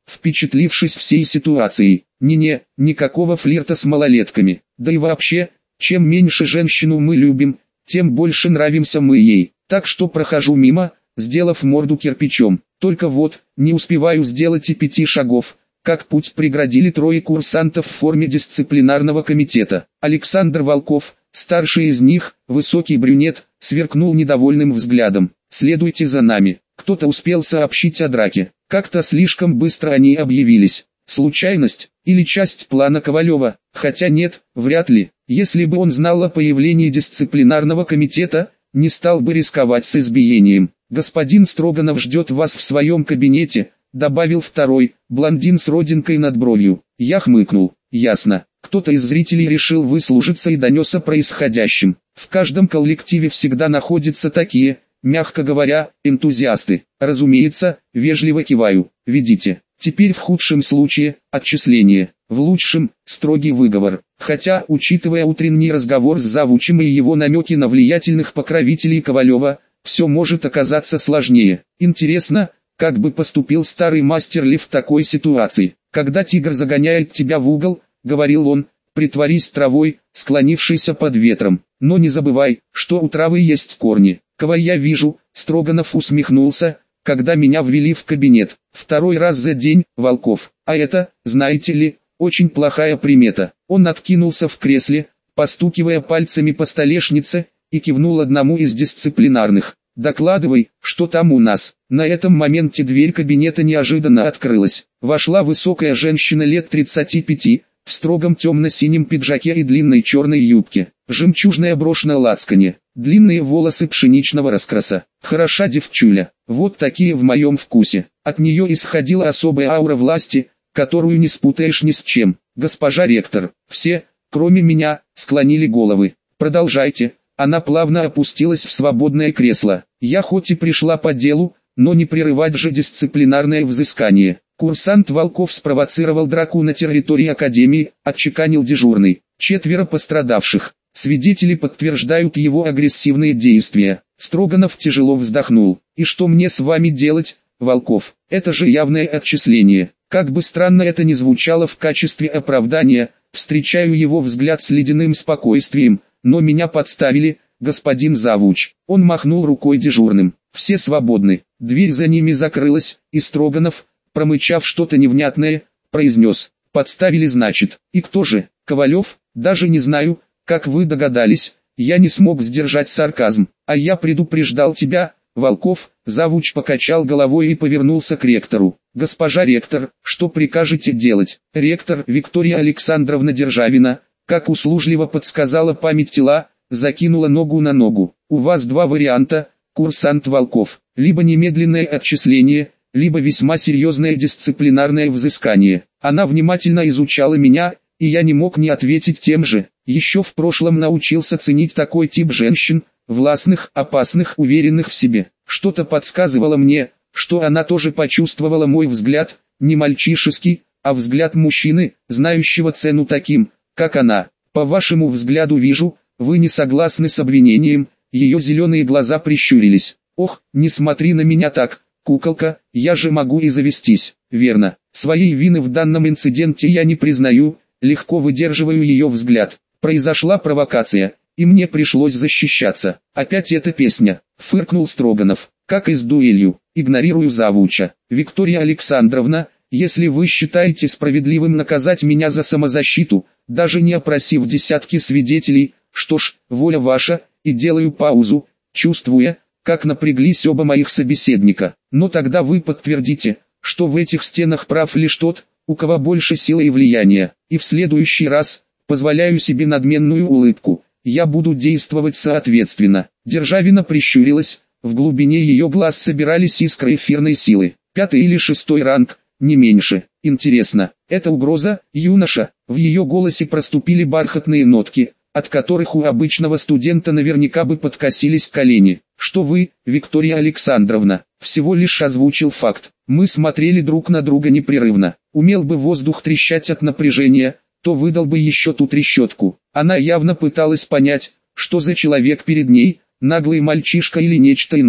впечатлившись всей ситуацией. Не-не, никакого флирта с малолетками. Да и вообще, чем меньше женщину мы любим, тем больше нравимся мы ей. Так что прохожу мимо, сделав морду кирпичом. Только вот, не успеваю сделать и 5 шагов, как путь преградили 3 курсантов в форме дисциплинарного комитета. Александр Волков, старший из них, высокий брюнет, сверкнул недовольным взглядом. «Следуйте за нами». Кто-то успел сообщить о драке. Как-то слишком быстро они объявились. Случайность или часть плана Ковалева? Хотя нет, вряд ли. Если бы он знал о появлении дисциплинарного комитета, не стал бы рисковать с избиением. «Господин Строганов ждет вас в своем кабинете», — добавил второй, блондин с родинкой над бровью. Я хмыкнул. Ясно. Кто-то из зрителей решил выслужиться и донес о происходящем. В каждом коллективе всегда находятся такие, мягко говоря, энтузиасты. Разумеется, вежливо киваю. Ведите. Теперь в худшем случае – отчисление, в лучшем – строгий выговор. Хотя, учитывая утренний разговор с завучем и его намеки на влиятельных покровителей Ковалева, все может оказаться сложнее. Интересно, как бы поступил старый мастер Ли в такой ситуации? «Когда тигр загоняет тебя в угол», — говорил он, — «притворись травой, склонившейся под ветром. Но не забывай, что у травы есть корни». «Кого я вижу?» — Строганов усмехнулся, когда меня ввели в кабинет. «Второй раз за день, Волков. А это, знаете ли, очень плохая примета». Он откинулся в кресле, постукивая пальцами по столешнице, и кивнул одному из дисциплинарных. «Докладывай, что там у нас». На этом моменте дверь кабинета неожиданно открылась. Вошла высокая женщина лет 35, в строгом темно-синем пиджаке и длинной черной юбке. Жемчужная брошь на лацкане, длинные волосы пшеничного раскраса. Хороша девчуля, вот такие в моем вкусе. От нее исходила особая аура власти, которую не спутаешь ни с чем. «Госпожа ректор», все, кроме меня, склонили головы. «Продолжайте». Она плавно опустилась в свободное кресло. Я хоть и пришла по делу, но не прерывать же дисциплинарное взыскание. Курсант Волков спровоцировал драку на территории академии, отчеканил дежурный. 4 пострадавших. Свидетели подтверждают его агрессивные действия. Строганов тяжело вздохнул. «И что мне с вами делать, Волков? Это же явное отчисление». Как бы странно это ни звучало в качестве оправдания, встречаю его взгляд с ледяным спокойствием. «Но меня подставили, господин завуч». Он махнул рукой дежурным. «Все свободны». Дверь за ними закрылась, и Строганов, промычав что-то невнятное, произнес: «Подставили, значит. И кто же? Ковалев? Даже не знаю, как вы догадались». Я не смог сдержать сарказм. «А я предупреждал тебя, Волков». Завуч покачал головой и повернулся к ректору. «Госпожа ректор, что прикажете делать?» Ректор Виктория Александровна Державина, как услужливо подсказала память тела, закинула ногу на ногу. «У вас 2 варианта, курсант Волков. Либо немедленное отчисление, либо весьма серьезное дисциплинарное взыскание». Она внимательно изучала меня, и я не мог не ответить тем же. Еще в прошлом научился ценить такой тип женщин, властных, опасных, уверенных в себе. Что-то подсказывало мне, что она тоже почувствовала мой взгляд, не мальчишеский, а взгляд мужчины, знающего цену таким, как она. «По вашему взгляду вижу, вы не согласны с обвинением». Ее зеленые глаза прищурились. «Ох, не смотри на меня так, куколка, я же могу и завестись». «Верно, своей вины в данном инциденте я не признаю», легко выдерживаю ее взгляд. «Произошла провокация, и мне пришлось защищаться». «Опять эта песня», фыркнул Строганов, как и с дуэлью. Игнорирую завуча. «Виктория Александровна, если вы считаете справедливым наказать меня за самозащиту, даже не опросив десятки свидетелей, что ж, воля ваша», и делаю паузу, чувствуя, как напряглись оба моих собеседника. «Но тогда вы подтвердите, что в этих стенах прав лишь тот, у кого больше силы и влияния, и в следующий раз, позволяю себе надменную улыбку, я буду действовать соответственно». Державина прищурилась, в глубине ее глаз собирались искры эфирной силы. 5-й или 6-й ранг, не меньше. «Интересно, это угроза, юноша?» В ее голосе проступили бархатные нотки, от которых у обычного студента наверняка бы подкосились колени. «Что вы, Виктория Александровна?» Всего лишь озвучил факт. Мы смотрели друг на друга непрерывно. Умел бы воздух трещать от напряжения, то выдал бы еще ту трещотку. Она явно пыталась понять, что за человек перед ней, наглый мальчишка или нечто иное.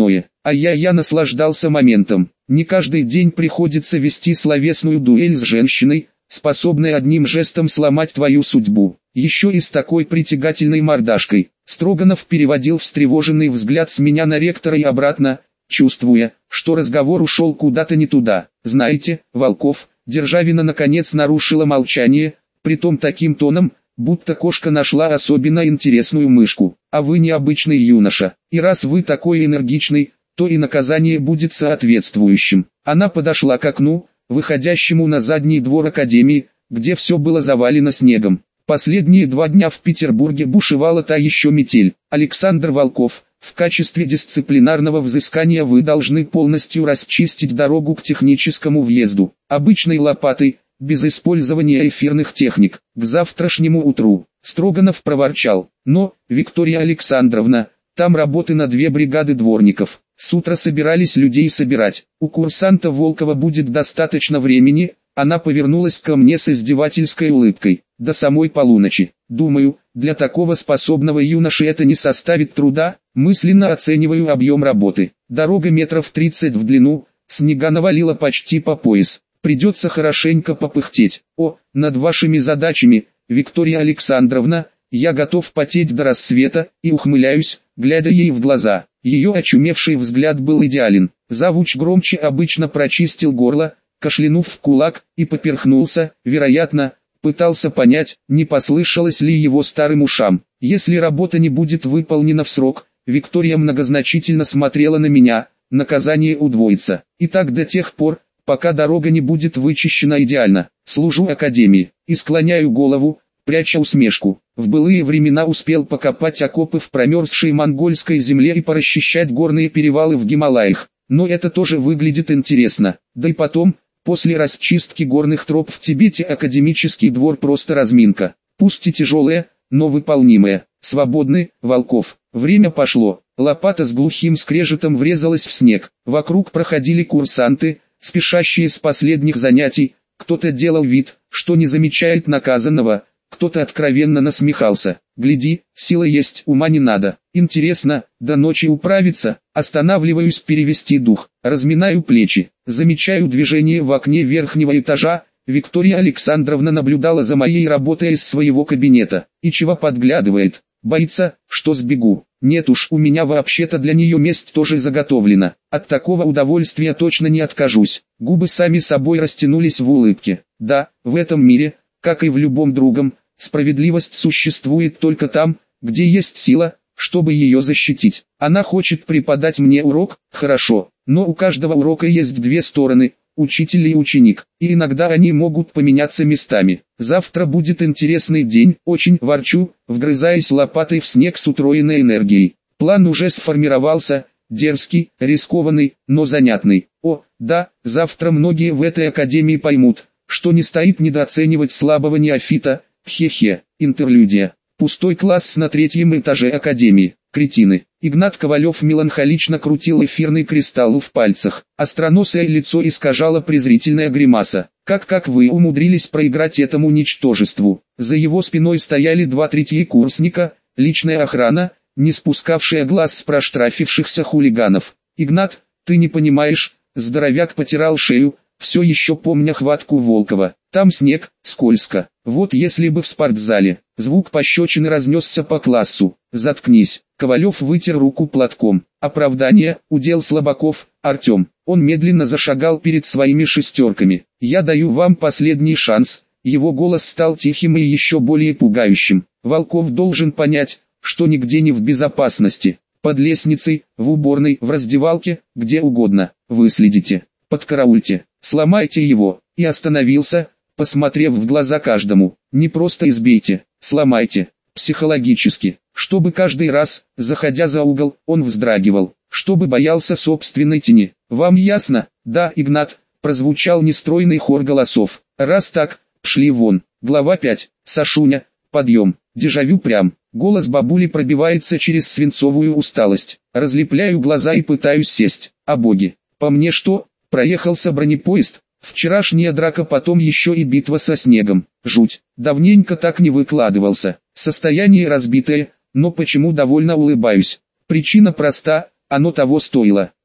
а я наслаждался моментом. Не каждый день приходится вести словесную дуэль с женщиной, способной одним жестом сломать твою судьбу. Еще и с такой притягательной мордашкой. Строганов переводил встревоженный взгляд с меня на ректора и обратно, чувствуя, что разговор ушел куда-то не туда. Знаете, Волков, Державина наконец нарушила молчание, притом таким тоном, будто кошка нашла особенно интересную мышку. А вы необычный юноша, и раз вы такой энергичный, то и наказание будет соответствующим. Она подошла к окну, выходящему на задний двор академии, где все было завалено снегом. Последние 2 дня в Петербурге бушевала та еще метель. Александр Волков, в качестве дисциплинарного взыскания вы должны полностью расчистить дорогу к техническому въезду. Обычной лопатой, без использования эфирных техник, к завтрашнему утру. Строганов проворчал. Но, Виктория Александровна, там работы на 2 бригады дворников. С утра собирались людей собирать. У курсанта Волкова будет достаточно времени. Она повернулась ко мне с издевательской улыбкой. До самой полуночи. Думаю, для такого способного юноши это не составит труда. Мысленно оцениваю объем работы. Дорога метров 30 в длину, снега навалило почти по пояс. Придется хорошенько попыхтеть. Над вашими задачами, Виктория Александровна, я готов потеть до рассвета, и ухмыляюсь, глядя ей в глаза. Ее очумевший взгляд был идеален. Завуч громче обычно прочистил горло, кашлянув в кулак, и поперхнулся, вероятно, пытался понять, не послышалось ли его старым ушам. Если работа не будет выполнена в срок, Виктория многозначительно смотрела на меня, наказание удвоится. И так до тех пор, пока дорога не будет вычищена идеально. Служу академии, и склоняю голову, пряча усмешку. В былые времена успел покопать окопы в промерзшей монгольской земле и порасчищать горные перевалы в Гималаях. Но это тоже выглядит интересно. Да и потом, после расчистки горных троп в Тибете академический двор просто разминка. Пусть и тяжелая, но выполнимая. Свободны, Волков. Время пошло. Лопата с глухим скрежетом врезалась в снег. Вокруг проходили курсанты, спешащие с последних занятий. Кто-то делал вид, что не замечает наказанного, кто-то откровенно насмехался. Гляди, сила есть, ума не надо. Интересно, до ночи управиться. Останавливаюсь перевести дух, разминаю плечи, замечаю движение в окне верхнего этажа. Виктория Александровна наблюдала за моей работой из своего кабинета. И чего подглядывает? Боится, что сбегу. Нет уж, у меня вообще-то для нее месть тоже заготовлена. От такого удовольствия точно не откажусь. Губы сами собой растянулись в улыбке. Да, в этом мире, как и в любом другом, справедливость существует только там, где есть сила, чтобы ее защитить. Она хочет преподать мне урок, хорошо, но у каждого урока есть 2 стороны, учитель и ученик, и иногда они могут поменяться местами. Завтра будет интересный день, очень ворчу, вгрызаясь лопатой в снег с утроенной энергией. План уже сформировался, дерзкий, рискованный, но занятный. Да, завтра многие в этой академии поймут, что не стоит недооценивать слабого неофита. Хе-хе, интерлюдия. Пустой класс на 3-м этаже академии. Кретины. Игнат Ковалев меланхолично крутил эфирный кристалл в пальцах. Остроносое лицо искажало презрительная гримаса. Как вы умудрились проиграть этому ничтожеству? За его спиной стояли 2 третьекурсника, личная охрана, не спускавшая глаз с проштрафившихся хулиганов. Игнат, ты не понимаешь, здоровяк потирал шею, все еще помня хватку Волкова. Там снег, скользко. Вот если бы в спортзале. Звук пощечины разнесся по классу. Заткнись. Ковалев вытер руку платком. Оправдание, удел слабаков, Артем. Он медленно зашагал перед своими шестерками. Я даю вам последний шанс. Его голос стал тихим и еще более пугающим. Волков должен понять, что нигде не в безопасности. Под лестницей, в уборной, в раздевалке, где угодно. Выследите. Подкараульте. Сломайте его. И остановился, посмотрев в глаза каждому. Не просто избейте, сломайте. Психологически. Чтобы каждый раз, заходя за угол, он вздрагивал. Чтобы боялся собственной тени. Вам ясно? Да, Игнат, прозвучал нестройный хор голосов. Раз так, пшли вон. Глава 5. Сашуня, подъем. Дежавю прям. Голос бабули пробивается через свинцовую усталость. Разлепляю глаза и пытаюсь сесть. А боги, по мне что? Проехался бронепоезд. Вчерашняя драка, потом еще и битва со снегом. Жуть. Давненько так не выкладывался. Состояние разбитое, но почему довольно улыбаюсь. Причина проста, оно того стоило.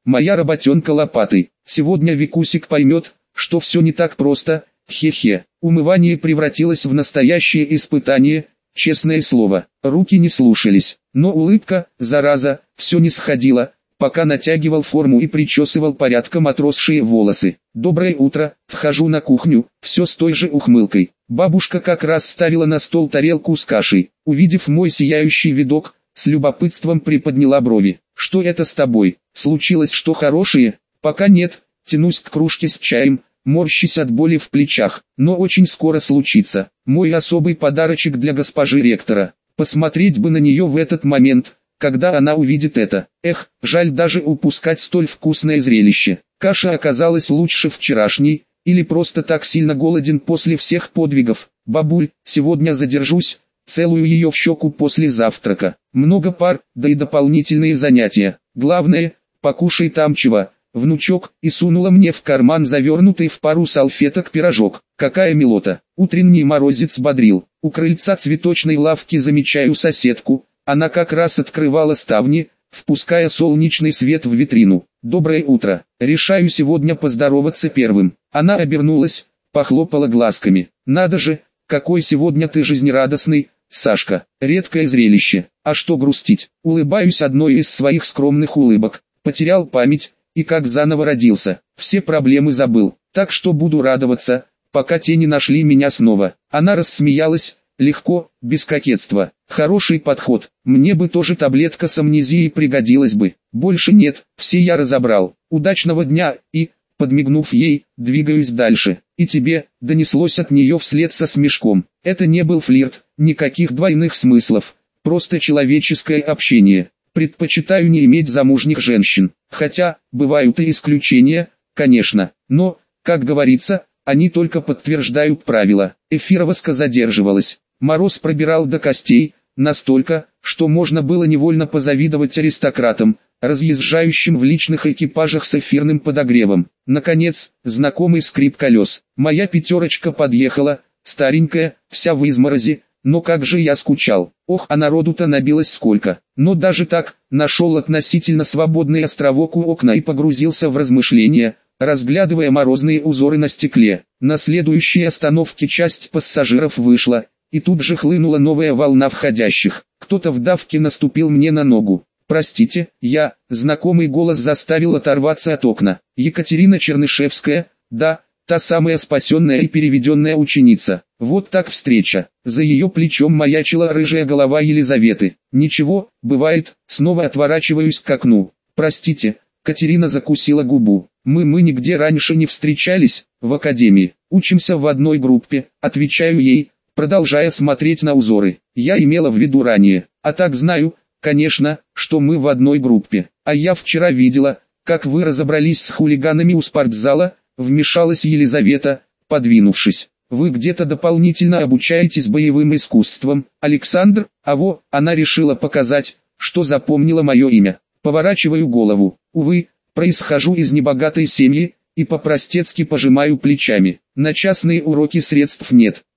моя работенка лопатой. Сегодня Викусик поймет, что все не так просто, хе-хе. Умывание превратилось в настоящее испытание, честное слово. Руки не слушались, но улыбка, зараза, все не сходила, пока натягивал форму и причесывал порядком отросшие волосы. «Доброе утро», вхожу на кухню, все с той же ухмылкой. Бабушка как раз ставила на стол тарелку с кашей. Увидев мой сияющий видок, с любопытством приподняла брови. «Что это с тобой? Случилось что хорошее?» «Пока нет», тянусь к кружке с чаем, морщись от боли в плечах. «Но очень скоро случится. Мой особый подарочек для госпожи ректора. Посмотреть бы на нее в этот момент, когда она увидит это. Эх, жаль даже упускать столь вкусное зрелище. Каша оказалась лучше вчерашней, или просто так сильно голоден после всех подвигов. Бабуль, сегодня задержусь, целую ее в щеку после завтрака. Много пар, да и дополнительные занятия. Главное, покушай там чего, внучок», и сунула мне в карман завернутый в пару салфеток пирожок. Какая милота. Утренний морозец бодрил. У крыльца цветочной лавки замечаю соседку. Она как раз открывала ставни, впуская солнечный свет в витрину. «Доброе утро. Решаю сегодня поздороваться первым». Она обернулась, похлопала глазками. «Надо же, какой сегодня ты жизнерадостный, Сашка. Редкое зрелище. А что грустить?» Улыбаюсь одной из своих скромных улыбок. Потерял память, и как заново родился. Все проблемы забыл. Так что буду радоваться, пока те не нашли меня снова. Она рассмеялась. Легко, без кокетства. Хороший подход. Мне бы тоже таблетка с амнезией пригодилась бы. Больше нет, все я разобрал. Удачного дня и, подмигнув ей, двигаюсь дальше. И тебе, донеслось от нее вслед со смешком. Это не был флирт, никаких двойных смыслов. Просто человеческое общение. Предпочитаю не иметь замужних женщин. Хотя, бывают и исключения, конечно. Но, как говорится, они только подтверждают правила. Эфировозка задерживалась. Мороз пробирал до костей, настолько, что можно было невольно позавидовать аристократам, разъезжающим в личных экипажах с эфирным подогревом. Наконец, знакомый скрип колес. Моя пятерочка подъехала, старенькая, вся в изморози, но как же я скучал. Ох, а народу-то набилось сколько. Но даже так, нашел относительно свободный островок у окна и погрузился в размышления, разглядывая морозные узоры на стекле. На следующей остановке часть пассажиров вышла, и тут же хлынула новая волна входящих. Кто-то в давке наступил мне на ногу. «Простите, я...» Знакомый голос заставил оторваться от окна. Екатерина Чернышевская, да, та самая спасенная и переведенная ученица. Вот так встреча. За ее плечом маячила рыжая голова Елизаветы. «Ничего, бывает», снова отворачиваюсь к окну. «Простите», Катерина закусила губу. Мы нигде раньше не встречались, в академии. Учимся в одной группе», отвечаю ей, продолжая смотреть на узоры. «Я имела в виду ранее, а так знаю, конечно, что мы в одной группе. А я вчера видела, как вы разобрались с хулиганами у спортзала», вмешалась Елизавета, подвинувшись. «Вы где-то дополнительно обучаетесь боевым искусствам, Александр?» Она решила показать, что запомнила мое имя. Поворачиваю голову. Увы, происхожу из небогатой семьи, и по-простецки пожимаю плечами. На частные уроки средств нет.